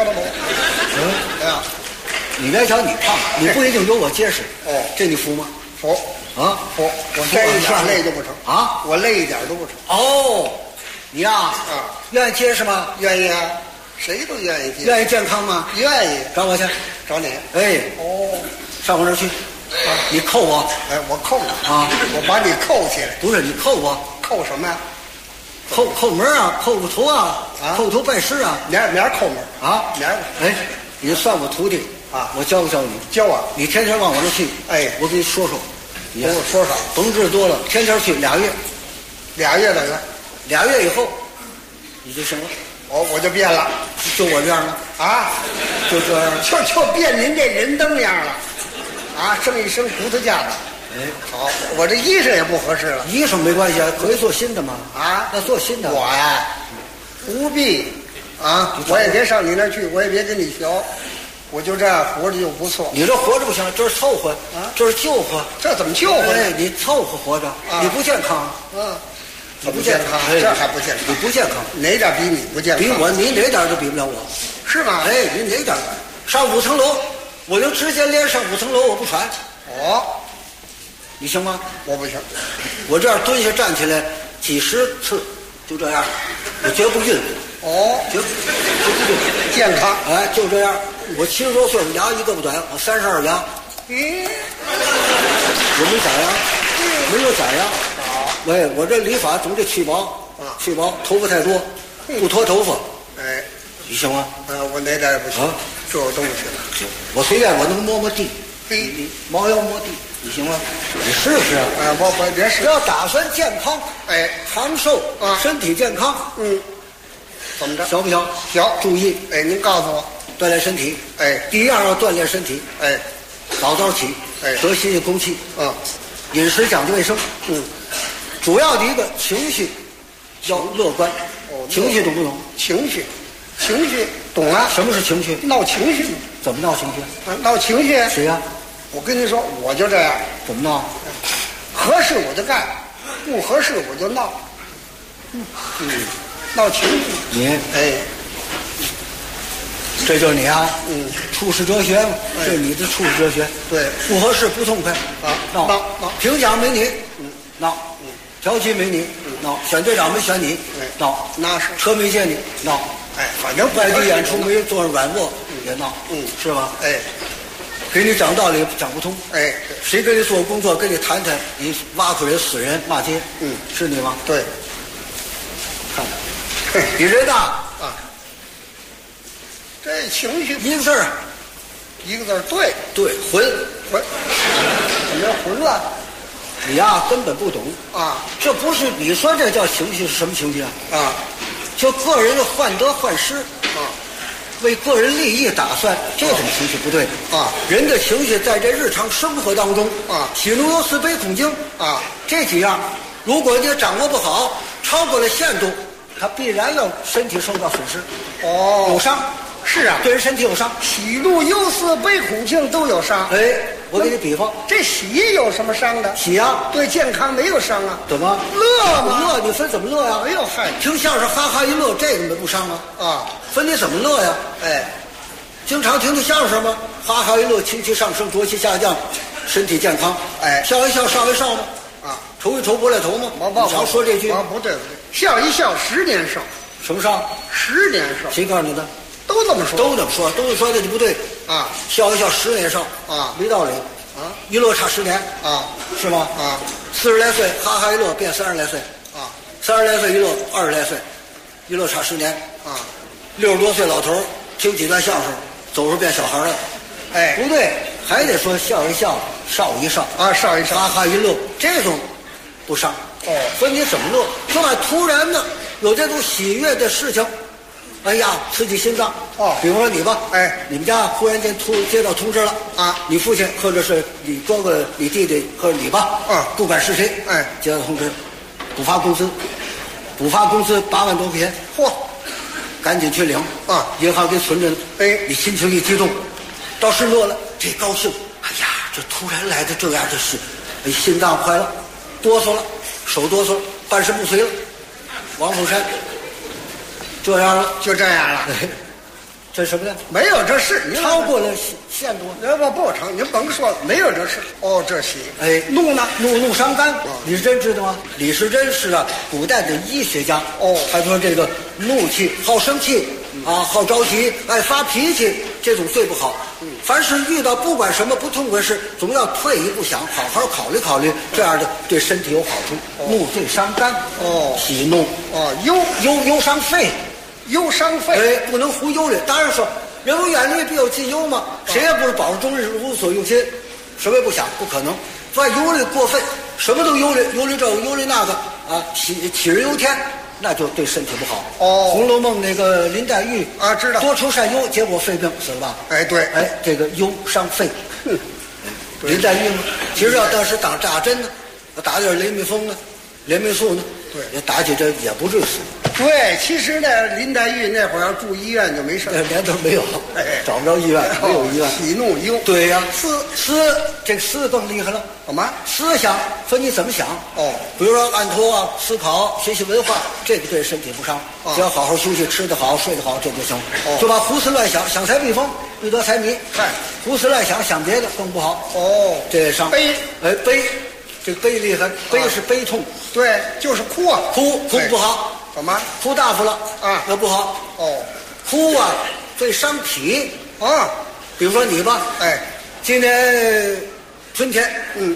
S14: 你别瞧你胖，你不一定有我结实。这你服吗？
S15: 服
S14: 啊，
S15: 服。我累一点累都不成
S14: 啊！
S15: 我累一点都不成。
S14: 你呀，愿意结实吗？
S15: 愿意啊，谁都愿意结实。
S14: 愿意健康吗？
S15: 愿意。
S14: 找我去，
S15: 找你。
S14: 上我这儿去。你扣我，
S15: 我扣你
S14: 啊！
S15: 我把你扣起来。
S14: 不是你扣我，
S15: 扣什么呀？
S14: 扣门啊，扣个头啊，扣头拜师啊。
S15: 明儿扣门
S14: 啊，
S15: 明儿。
S14: 你算我徒弟
S15: 啊，
S14: 我教教你。
S15: 教啊！
S14: 你天天往我这去，我给你说说。
S15: 给我说说，
S14: 甭治多了，天天去2月
S15: ，2月等于
S14: 2月以后，你就行了。
S15: 我就变了，
S14: 就我这样了
S15: 啊，
S14: 就这样，
S15: 就变您这人灯样了。啊，剩一身骨头架子。好，我这衣裳也不合适了。
S14: 衣裳没关系啊，可以做新的嘛。
S15: 啊，
S14: 那做新的。
S15: 我呀，不必啊，我也别上你那儿去，我也别跟你学，我就这样活着就不错。
S14: 你这活着不行，这是凑合啊，这是救活。
S15: 这怎么救活？
S14: 你凑合活着，你不健康。
S15: 你不健康，这还不健康？
S14: 你不健康，
S15: 哪点比你不健康？
S14: 比我，你哪点都比不了我，
S15: 是吗？
S14: 你哪点？上5层楼。我就直接连上5层楼，我不喘。你行吗？
S15: 我不行。
S14: 我这样蹲下站起来几十次，就这样，我绝不晕。绝不晕，
S15: 健康。
S14: 就这样。我70多岁，牙一个不短，我32牙。我没假牙，没有假牙。我这理发总得去毛，去毛，头发太多，不脱头发。你行吗？
S15: 我哪点也不行。这有东西了，
S14: 行，我随便我能摸地，猫腰摸地，你行吗？你试试啊！
S15: 我别试。
S14: 要打算健康，长寿啊，身体健康，
S15: 怎么着？
S14: 小不小？
S15: 小，
S14: 注意，
S15: 您告诉我，
S14: 锻炼身体，第一样要锻炼身体，早起，得新鲜空气，饮食讲究卫生，主要的一个情绪要乐观，情绪懂不懂？
S15: 情绪懂了。
S14: 什么是情绪？
S15: 闹情绪。
S14: 怎么闹情绪？
S15: 闹情绪。
S14: 谁呀？
S15: 我跟你说，我就这样。
S14: 怎么闹？
S15: 合适我就干，不合适我就闹。闹情绪。
S14: 你这就是你啊。处世哲学嘛，这是你的处世哲学。
S15: 对，
S14: 不合适不痛快闹。评奖没你，闹。调剂没你，闹。选队长没选你，闹。
S15: 那是。
S14: 车没借你，闹。
S15: 反正
S14: 外地演出没坐上软卧也闹，是吧？给你讲道理讲不通，谁跟你做工作跟你谈谈，你挖苦人死人骂街，是你吗？
S15: 对，
S14: 看看，比人大
S15: 啊，这情绪
S14: 一个字儿，对，混，
S15: 怎么混了？
S14: 你呀根本不懂
S15: 啊，
S14: 这不是你说这叫情绪是什么情绪啊？就个人的患得患失为个人利益打算，这种情绪不对人的情绪在这日常生活当中喜怒忧思悲恐惊这几样，如果你掌握不好，超过了限度，他必然要身体受到损失，有伤。
S15: 是啊，
S14: 对人身体有伤，
S15: 喜怒忧思悲恐惊都有伤。
S14: 我给你比方，
S15: 这喜有什么伤的？
S14: 喜啊，
S15: 对健康没有伤啊。
S14: 怎么
S15: 乐吗？
S14: 乐你分怎么乐呀？
S15: 没有害。
S14: 听相声哈哈一乐，这个不伤啊。分你怎么乐呀？ 经常听听相声吗？哈哈一乐，情绪上升，浊气下降，身体健康。
S15: 哎，
S14: 笑一笑，少一少吗？
S15: 啊，
S14: 愁一愁，拨来头吗？你常说这句。
S15: 不对，笑一笑，10年少。
S14: 什么少
S15: ？10年少。
S14: 谁告诉你的？
S15: 都这么说。
S14: 都这么说，都是说的就不对
S15: 啊！
S14: 笑一笑，10年少
S15: 啊，
S14: 没道理
S15: 啊！
S14: 一乐差10年
S15: 啊，
S14: 是吗？
S15: 啊
S14: ，40来岁哈哈一乐变30来岁
S15: 啊
S14: ，30来岁一乐20来岁，一乐差10年
S15: 啊
S14: ，60多岁老头听几段相声，走时变小孩了。
S15: 哎，
S14: 不对，还得说笑一笑，少一少
S15: 啊，少一少，
S14: 哈哈一乐，这种不伤
S15: 哦。
S14: 所以你怎么乐？就把突然的有这种喜悦的事情，哎呀，刺激心脏
S15: 哦。
S14: 比如说你吧，
S15: 哎，
S14: 你们家忽然间接到通知了
S15: 啊，
S14: 你父亲或者是你哥哥、你弟弟或者你吧，不管是谁，
S15: 哎，
S14: 接到通知，补发工资8万多块钱，
S15: 嚯，
S14: 赶紧去领
S15: 啊，
S14: 银行给存着呢。
S15: 哎，
S14: 你心情一激动，倒是乐了，这高兴，哎呀，这突然来的这样的事，哎，心脏坏了，哆嗦了，手哆嗦了，半身不遂了。王凤山这样了，
S15: 就这样了。
S14: 这什么呢？
S15: 没有这事，
S14: 超过了限度。
S15: 不成，您甭说了，没有这事。哦，这喜。
S14: 哎，怒呢？怒伤肝。李时珍知道吗？李时珍是古代的医学家。
S15: 哦，
S14: 他说这个怒气、好生气啊，好着急，爱发脾气，这种最不好。凡是遇到不管什么不痛快事，总要退一步想，好好考虑考虑，这样的对身体有好处。怒最伤肝。
S15: 哦，
S14: 喜怒。
S15: 哦，
S14: 忧伤肺。
S15: 忧伤肺，
S14: 哎，不能胡忧虑。当然说，人无远虑，必有近忧嘛。谁也不是保持终日无所用心，什么也不想，不可能。万忧虑过分，什么都忧虑，忧虑这个，忧虑那个啊，杞人忧天，那就对身体不好。
S15: 哦，
S14: 《红楼梦》那个林黛玉
S15: 啊，知道
S14: 多愁善忧，结果肺病死了吧？
S15: 哎，对，
S14: 哎，这个忧伤肺。林黛玉嘛，其实要当时打针呢，打点雷密风呢，连霉素呢，
S15: 对，
S14: 也打起这也不至于死。
S15: 对，其实呢，林黛玉那会儿要住医院就没事，
S14: 连都没有，找不着医院，没有医院。
S15: 喜怒忧，
S14: 对呀，这个思更厉害了。
S15: 干嘛？
S14: 思想分你怎么想。
S15: 哦，
S14: 比如说按头啊，思考、学习文化，这个对身体不伤。只要好好休息，吃得好，睡得好，这就行。就把胡思乱想，想财避风，欲得财迷。
S15: 嗨，
S14: 胡思乱想，想别的更不好。
S15: 哦，
S14: 这伤。
S15: 悲，
S14: 哎，悲，这个悲厉害，悲是悲痛。
S15: 对，就是哭啊，
S14: 哭不好。
S15: 干嘛？
S14: 哭大发了
S15: 啊，
S14: 那不好。
S15: 哦，
S14: 哭啊，最伤脾
S15: 啊。
S14: 比如说你吧，
S15: 哎，
S14: 今年春天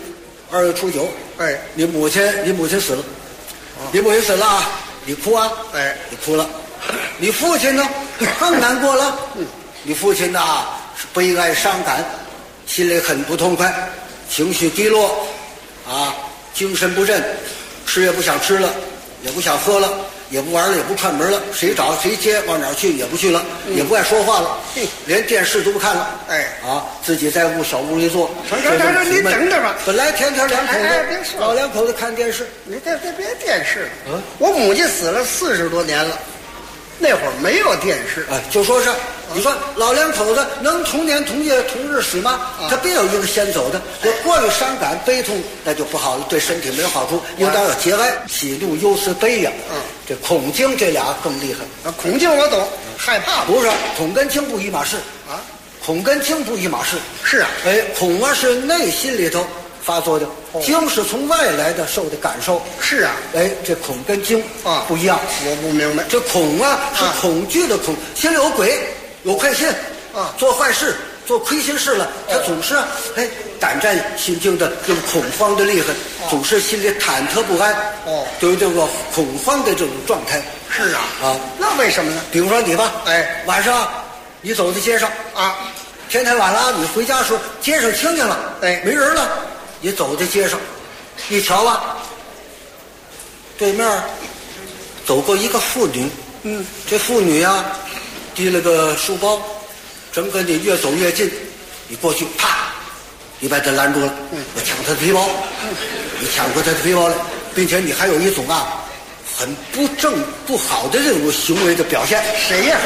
S14: ，2月初9，
S15: 哎，
S14: 你母亲死了，你母亲死了啊，你哭啊，
S15: 哎，
S14: 你哭了。你父亲呢，更难过了，你父亲呐是悲哀伤感，心里很不痛快，情绪低落，啊，精神不振，吃也不想吃了，也不想喝了。也不玩了，也不串门了，谁找谁接，往哪儿去也不去了，也不爱说话了，连电视都不看了。
S15: 哎，
S14: 啊，自己在小屋里坐。
S15: 成，你等着吧。
S14: 本来天两口子，老两口子看电视。
S15: 你别电视。我母亲死了40多年了，那会儿没有电视。
S14: 哎，就说是，你说老两口子能同年同月同日死吗？他别有一个先走的。这过于伤感悲痛，那就不好了，对身体没有好处。应当要节哀，喜怒忧思悲呀。这恐惊这俩更厉害。
S15: 恐惊我懂，害怕
S14: 不是恐跟惊不一码事
S15: 啊。
S14: 恐跟惊不一码事。
S15: 是啊，
S14: 哎，恐啊是内心里头发作的，惊是从外来的受的感受。
S15: 是啊，
S14: 哎，这恐跟惊
S15: 啊
S14: 不一样。
S15: 我不明白，
S14: 这恐啊是恐惧的恐，心里有鬼，有快心
S15: 啊，
S14: 做坏事。做亏心事了，他总是哎胆战心惊的，又恐慌的厉害，总是心里忐忑不安。都有这个恐慌的这种状态。
S15: 是啊，那为什么呢？
S14: 比如说你吧，
S15: 哎，
S14: 晚上你走在街上
S15: 啊，
S14: 天太晚了，你回家的时候街上清静了，
S15: 哎，
S14: 没人了，你走在街上，一瞧啊，对面走过一个妇女，这妇女啊，提了个书包。正跟你越走越近，你过去啪，你把他拦住了，我抢他的皮包，你抢过他的皮包来，并且你还有一种很不好的这种行为的表现。
S15: 谁呀？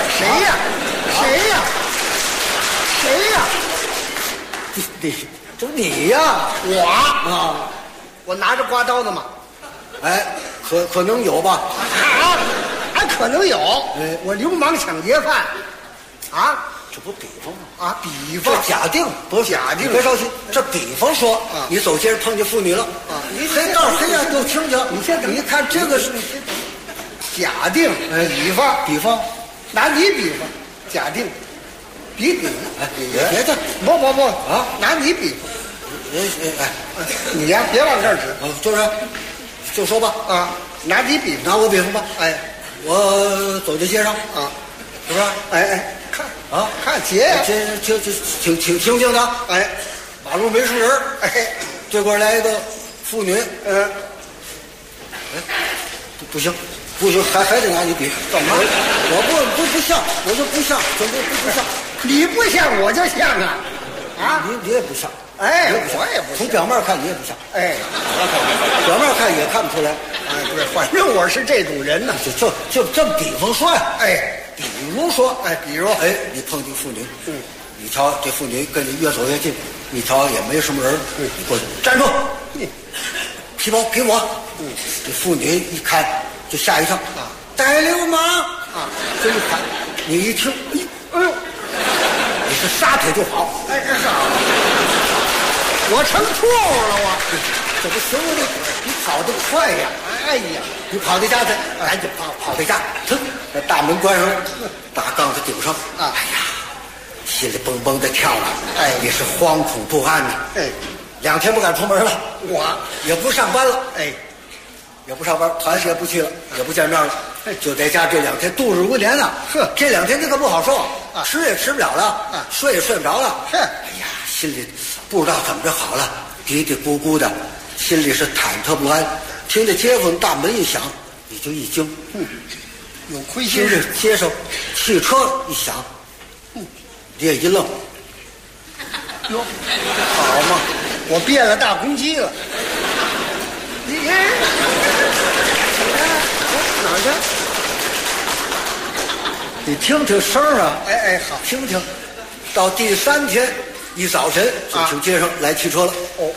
S14: 你呀，
S15: 我啊，我拿着刮刀的嘛，
S14: 哎，可能有吧？
S15: 啊，还可能有？
S14: 哎，
S15: 我流氓抢劫犯，啊。
S14: 这不比方吗？
S15: 啊，比方
S14: 这假定不是
S15: 假定，
S14: 别着急。这比方说啊，你走街上碰见妇女了啊，你黑道黑呀都听着。你看这个是
S15: 假定，比方，拿你比方，假定，比，
S14: 哎，别的
S15: 不啊，拿你比方，你呀，别往这儿指，
S14: 就说吧
S15: 啊，拿你比方，
S14: 拿我比方吧，
S15: 哎，
S14: 我走在街上
S15: 啊，
S14: 是不是？
S15: 哎，看啊，看街呀，
S14: 挺清静的，
S15: 哎，
S14: 马路没什么人，
S15: 哎，
S14: 对过来一个妇女，不行，还得拿你比，
S15: 怎么？
S14: 我不像，我就不像，怎么不像？
S15: 你不像我就像啊，啊，
S14: 你也不像，
S15: 哎，我也不像，
S14: 从表面看你也不像，
S15: 哎，
S14: 表面看也看不出来，
S15: 哎，对，反正我是这种人呢，
S14: 就这么比方说呀，
S15: 哎，
S14: 比如说，
S15: 你
S14: 碰见妇女，你瞧这妇女跟你越走越近，你瞧也没什么人，你过去站住，皮包给我，这妇女一看就吓一跳啊，逮流氓啊，这一喊，你一听，哎呦，你是撒腿就跑，
S15: 哎，好，我成兔了，我
S14: 这不行了，你跑得快呀，
S15: 哎呀，
S14: 你跑回家去，赶紧跑回家，腾，把大门关上，大杠子顶上，哎呀，心里蹦蹦的跳了，
S15: 哎，
S14: 也是惶恐不安呐，
S15: 哎
S14: ，2天不敢出门了，
S15: 我
S14: 也不上班了，
S15: 哎，
S14: 也不上班，团也不去了，也不见面了，就在家这2天度日如年呐。
S15: 呵，
S14: 这2天你可不好受啊，吃也吃不了了，睡也睡不着了。
S15: 哎
S14: 呀，心里不知道怎么着好了，嘀嘀咕咕的，心里是忐忑不安。听着街坊大门一响，你就一惊，
S15: 有亏心
S14: 听着街上汽车一响，你也一愣，
S15: 哟，好嘛，我变了大公鸡了。你哪儿
S14: 去？你听听声啊！
S15: 哎，好，
S14: 听听。到第3天一早晨，就听街上来汽车了。哦，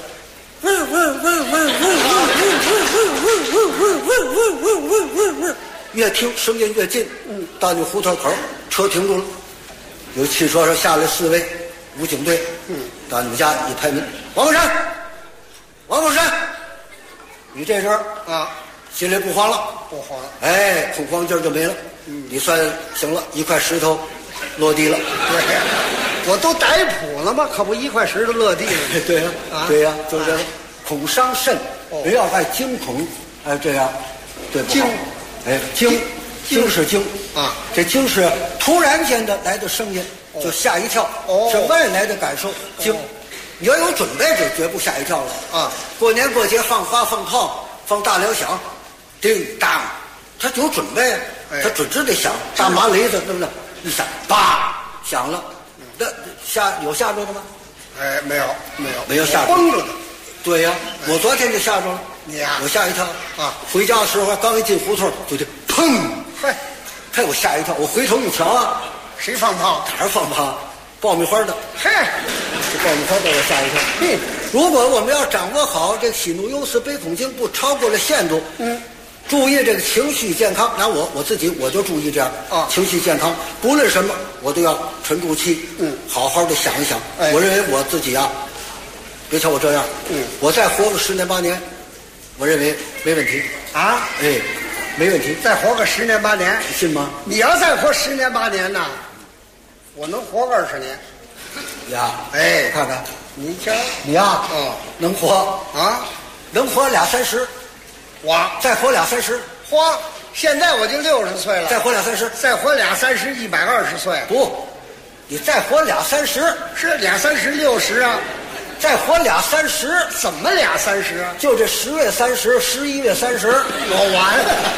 S14: 越听声音越近。到你胡同口，车停住了，有汽车上下来4位武警队。到你们家一拍门，王凤山，你这时候啊，心里不慌了，哎，恐慌劲儿就没了。你算行了，一块石头落地了。
S15: 对，我都逮捕了吗？可不一块石头落地了。
S14: 对呀，对呀，就是这个恐伤肾，不要爱惊恐，哎，这样，对不？惊是惊啊，这惊是突然间的来的声音，就吓一跳，是外来的感受，惊。你要有准备，就绝不吓一跳了啊！过年过节放花放炮放大辽响，叮当，他有准备，他准知得响，大麻雷子对不对？一响，叭响了，那有吓着的吗？
S15: 哎，没有
S14: 吓着，
S15: 绷着的。
S14: 对呀，我昨天就吓着了，
S15: 你呀，
S14: 我吓一跳啊！回家的时候刚一进胡同，就得砰，嘿，我吓一跳，我回头一瞧啊，
S15: 谁放炮？
S14: 哪儿放炮？爆米花的，
S15: 嘿，
S14: 这爆米花把我吓一跳。如果我们要掌握好这喜怒忧思悲恐惊，不超过了限度，注意这个情绪健康。拿我自己，我就注意这样啊，情绪健康，不论什么，我都要沉住气，好好的想一想。我认为我自己啊，别瞧我这样，我再活个10年8年，我认为没问题
S15: 啊，
S14: 哎，没问题。
S15: 再活个10年8年，
S14: 信吗？
S15: 你要再活10年8年呢？我能活个20年，
S14: 呀！
S15: 哎，
S14: 看看
S15: 你瞧，
S14: 你呀，能活
S15: 啊，
S14: 能活20-30，
S15: 我
S14: 再活20-30，
S15: 活，现在我就60岁了，
S14: 再活20-30，
S15: 再活20-30 120岁，
S14: 不，你再活20-30，
S15: 是20-30 60啊，
S14: 再活20-30，
S15: 怎么20-30啊？
S14: 就这10月30、11月30，
S15: 我完了。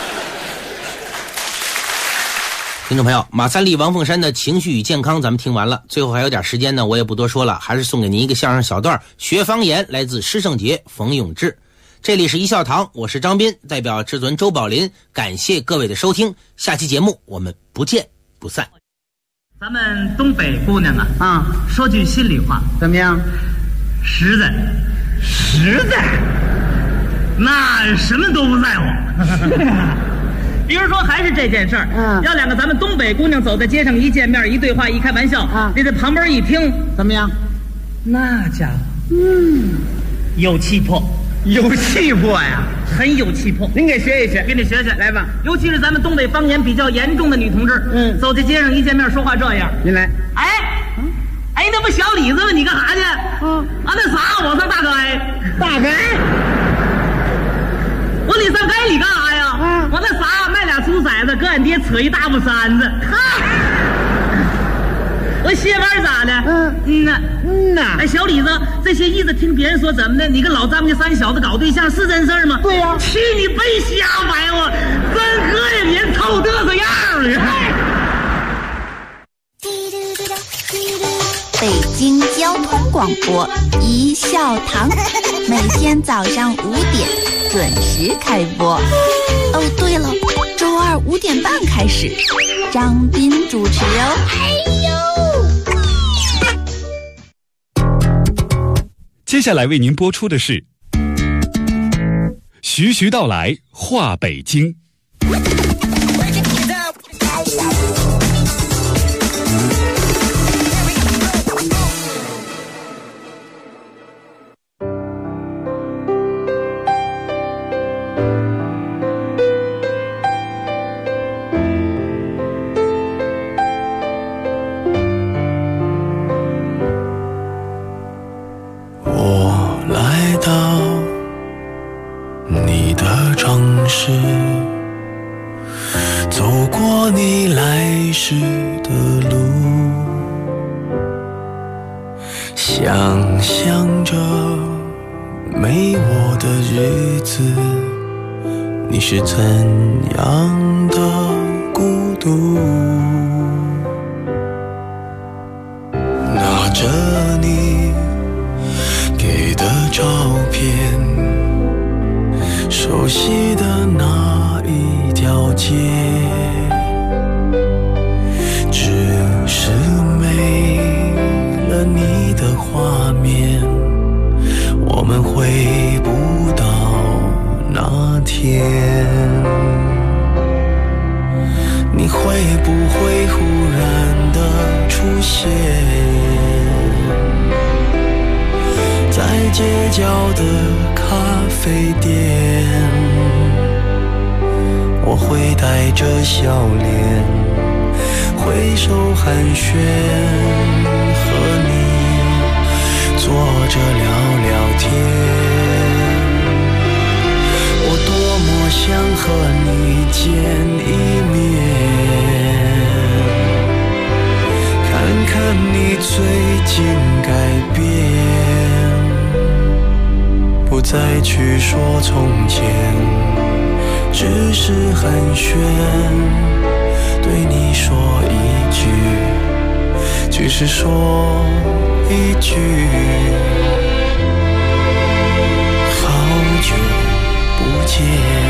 S9: 听众朋友，马三立、王凤山的情绪与健康咱们听完了，最后还有点时间呢，我也不多说了，还是送给您一个相声小段，学方言，来自施圣杰、冯永志。这里是一笑堂，我是张斌，代表制作人周宝林，感谢各位的收听，下期节目我们不见不散。
S10: 咱们东北姑娘啊，说句心里话，
S15: 怎么样？
S10: 实在，那什么都不在乎。 比如说还是这件事儿，要两个咱们东北姑娘走在街上，一见面一对话一开玩笑，你在旁边一听怎么样？那家伙，有气魄。
S12: 有气魄呀，
S10: 很有气魄。
S12: 您给学一学，
S10: 给你学学
S12: 来吧。
S10: 尤其是咱们东北方言比较严重的女同志，走在街上一见面说话这样。
S12: 您来。
S10: 哎，那不小李子吗？你干啥去？那啥，我上大街。
S12: 大街？
S10: 我你上街里干啥呀？我那啥卖俩猪崽子，跟俺爹扯一大布衫子。我媳妇儿咋的？哎，小李子，这些日子听别人说怎么的？你跟老张家三小子搞对象是真事儿吗？
S12: 对呀。
S10: 去你背瞎白话，真膈应人，臭嘚瑟样儿。
S16: 北京交通广播一笑堂，每天早上5点准时开播。哦，对了，周二5点半开始，张斌主持哦。
S17: 接下来为您播出的是徐徐道来话北京。
S18: 走过你来时的路，想象着没我的日子，你是怎样的孤独。拿着你给的照片，熟悉的那一条街，只是没了你的画面，我们回不到那天。你会不会忽然的出现在街角的咖啡店？我会带着笑脸挥手寒暄，和你坐着聊聊天。我多么想和你见一面，看看你最近改变，不再去说从前，只是寒暄，对你说一句，只是说一句，好久不见。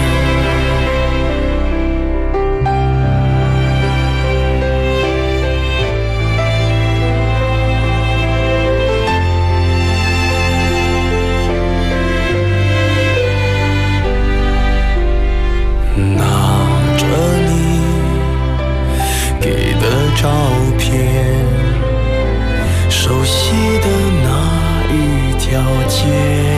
S18: 照片，熟悉的那一条街，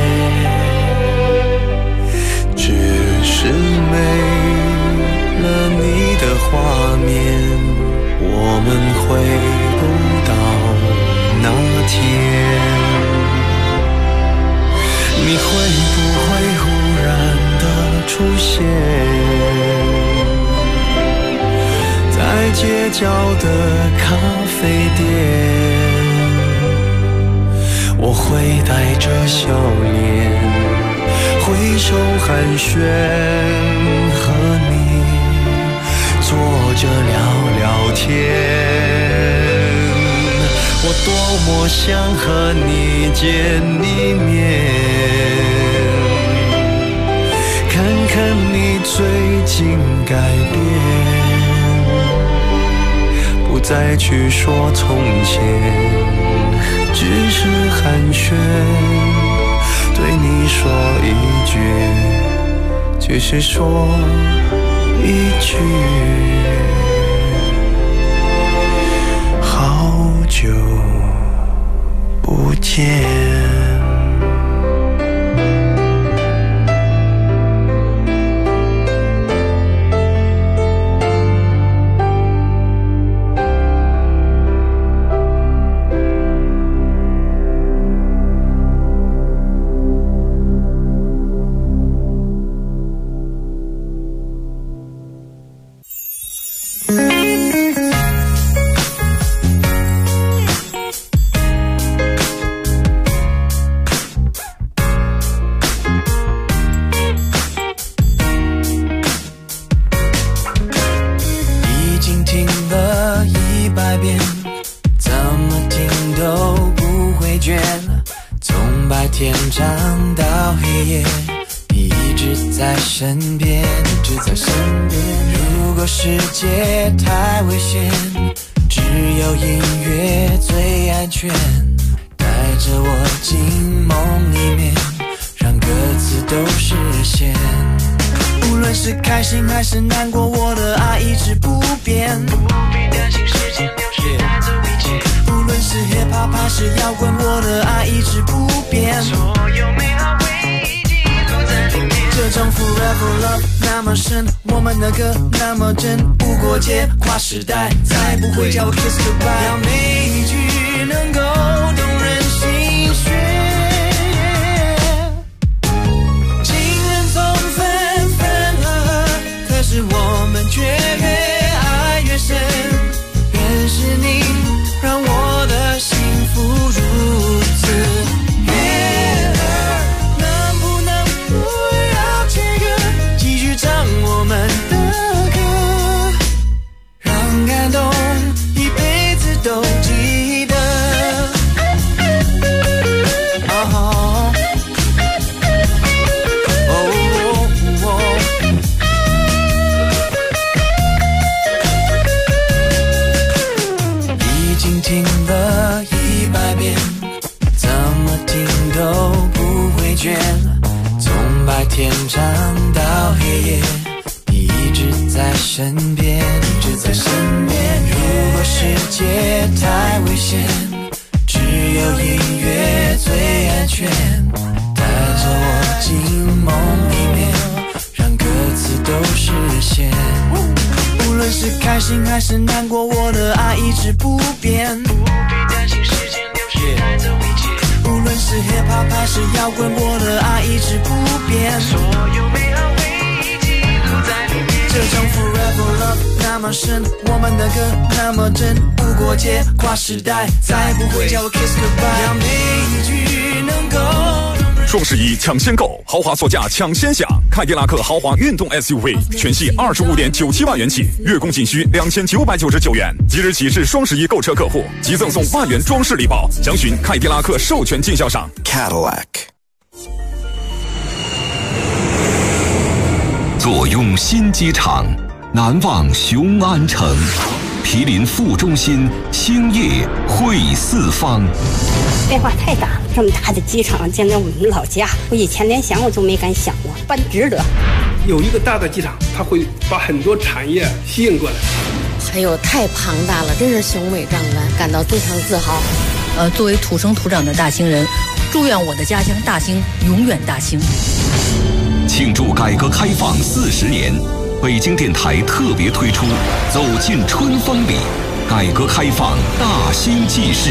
S18: 只是没了你的画面，我们回不到那天。你会不会忽然的出现在街角的咖啡店？我会带着笑脸挥手寒暄，和你坐着聊聊天。我多么想和你见一面，看看你最近改变，不再去说从前，只是寒暄，对你说一句，只是说一句好久不见。世界太危险，只有音乐最安全。带着我进梦里面，让歌词都实现。无论是开心还是难过，我的爱一直不变。不必担心时间流逝带走一切。无论是 hip hop 还是摇滚，我的爱一直不变。所有美好回忆记录在里面。这种 forever love 那么深，我们的歌那么真，无国界跨时代，再不会叫我 kiss goodbye。要每一句能够动人心弦，情人总分分合合，可是我们却越爱越深。认识你让我的幸福如此。我们的歌，让感动一辈子都记得。哦已经听了100遍，怎么听都不会倦。从白天唱到黑夜，在身边，一直在身边。如果世界太危险，只有音乐最安全。带着我进梦里面，让歌词都实现。无论是开心还是难过，我的爱一直不变。不必担心时间流逝带走一切。无论是 hip hop 还是摇滚，我的爱一直不变。所有美好回忆记录在里面。这种 forever love 那么深，我们的歌那么真，无国界跨时代，再不会叫我 kiss goodbye。要每一句能够。
S19: 双11抢先购，豪华座驾抢先享，凯迪拉克豪华运动 SUV 全系25.97万元起，月供仅需2999元。即日起至双11购车客户，即赠送万元装饰礼包。详询凯迪拉克授权经销商 Cadillac。
S2: 坐拥新机场，难忘雄安城，毗邻副中心，兴业汇四方。
S20: 变化太大了，这么大的机场建在我们老家，我以前连想我都没敢想过，办值得。
S21: 有一个大的机场，它会把很多产业吸引过来。
S22: 哎呦，太庞大了，真是雄伟壮观，感到非常自豪。
S23: 作为土生土长的大兴人，祝愿我的家乡大兴永远大兴。
S2: 庆祝改革开放40年，北京电台特别推出《走进春风里》，改革开放大兴纪事。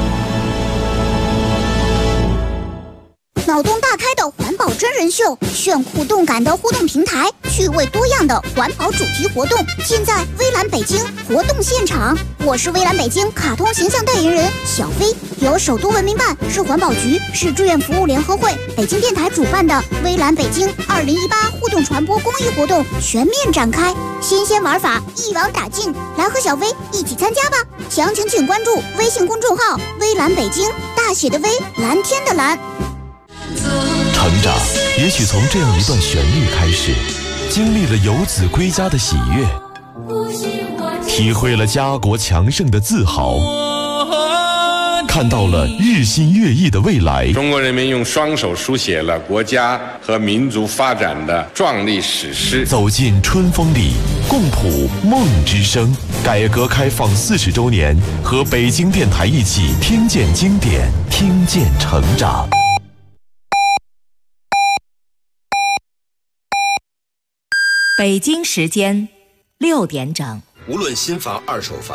S24: 脑洞大开的环保真人秀，炫酷动感的互动平台，趣味多样的环保主题活动，尽在微蓝北京活动现场。我是微蓝北京卡通形象代言人小飞，由首都文明办、市环保局、市志愿服务联合会、北京电台主办的微蓝北京2018互动传播公益活动全面展开，新鲜玩法一网打尽，来和小飞一起参加吧！详情请关注微信公众号微蓝北京，大写的微，蓝天的蓝。
S25: 成长也许从这样一段旋律开始，经历了游子归家的喜悦，体会了家国强盛的自豪， 看到了日新月异的未来。
S1: 中国人民用双手书写了国家和民族发展的壮丽史诗。
S25: 走进春风里，共谱梦之声。改革开放40周年，和北京电台一起听见经典，听见成长。
S3: 北京时间6点整。
S5: 无论新房二手房，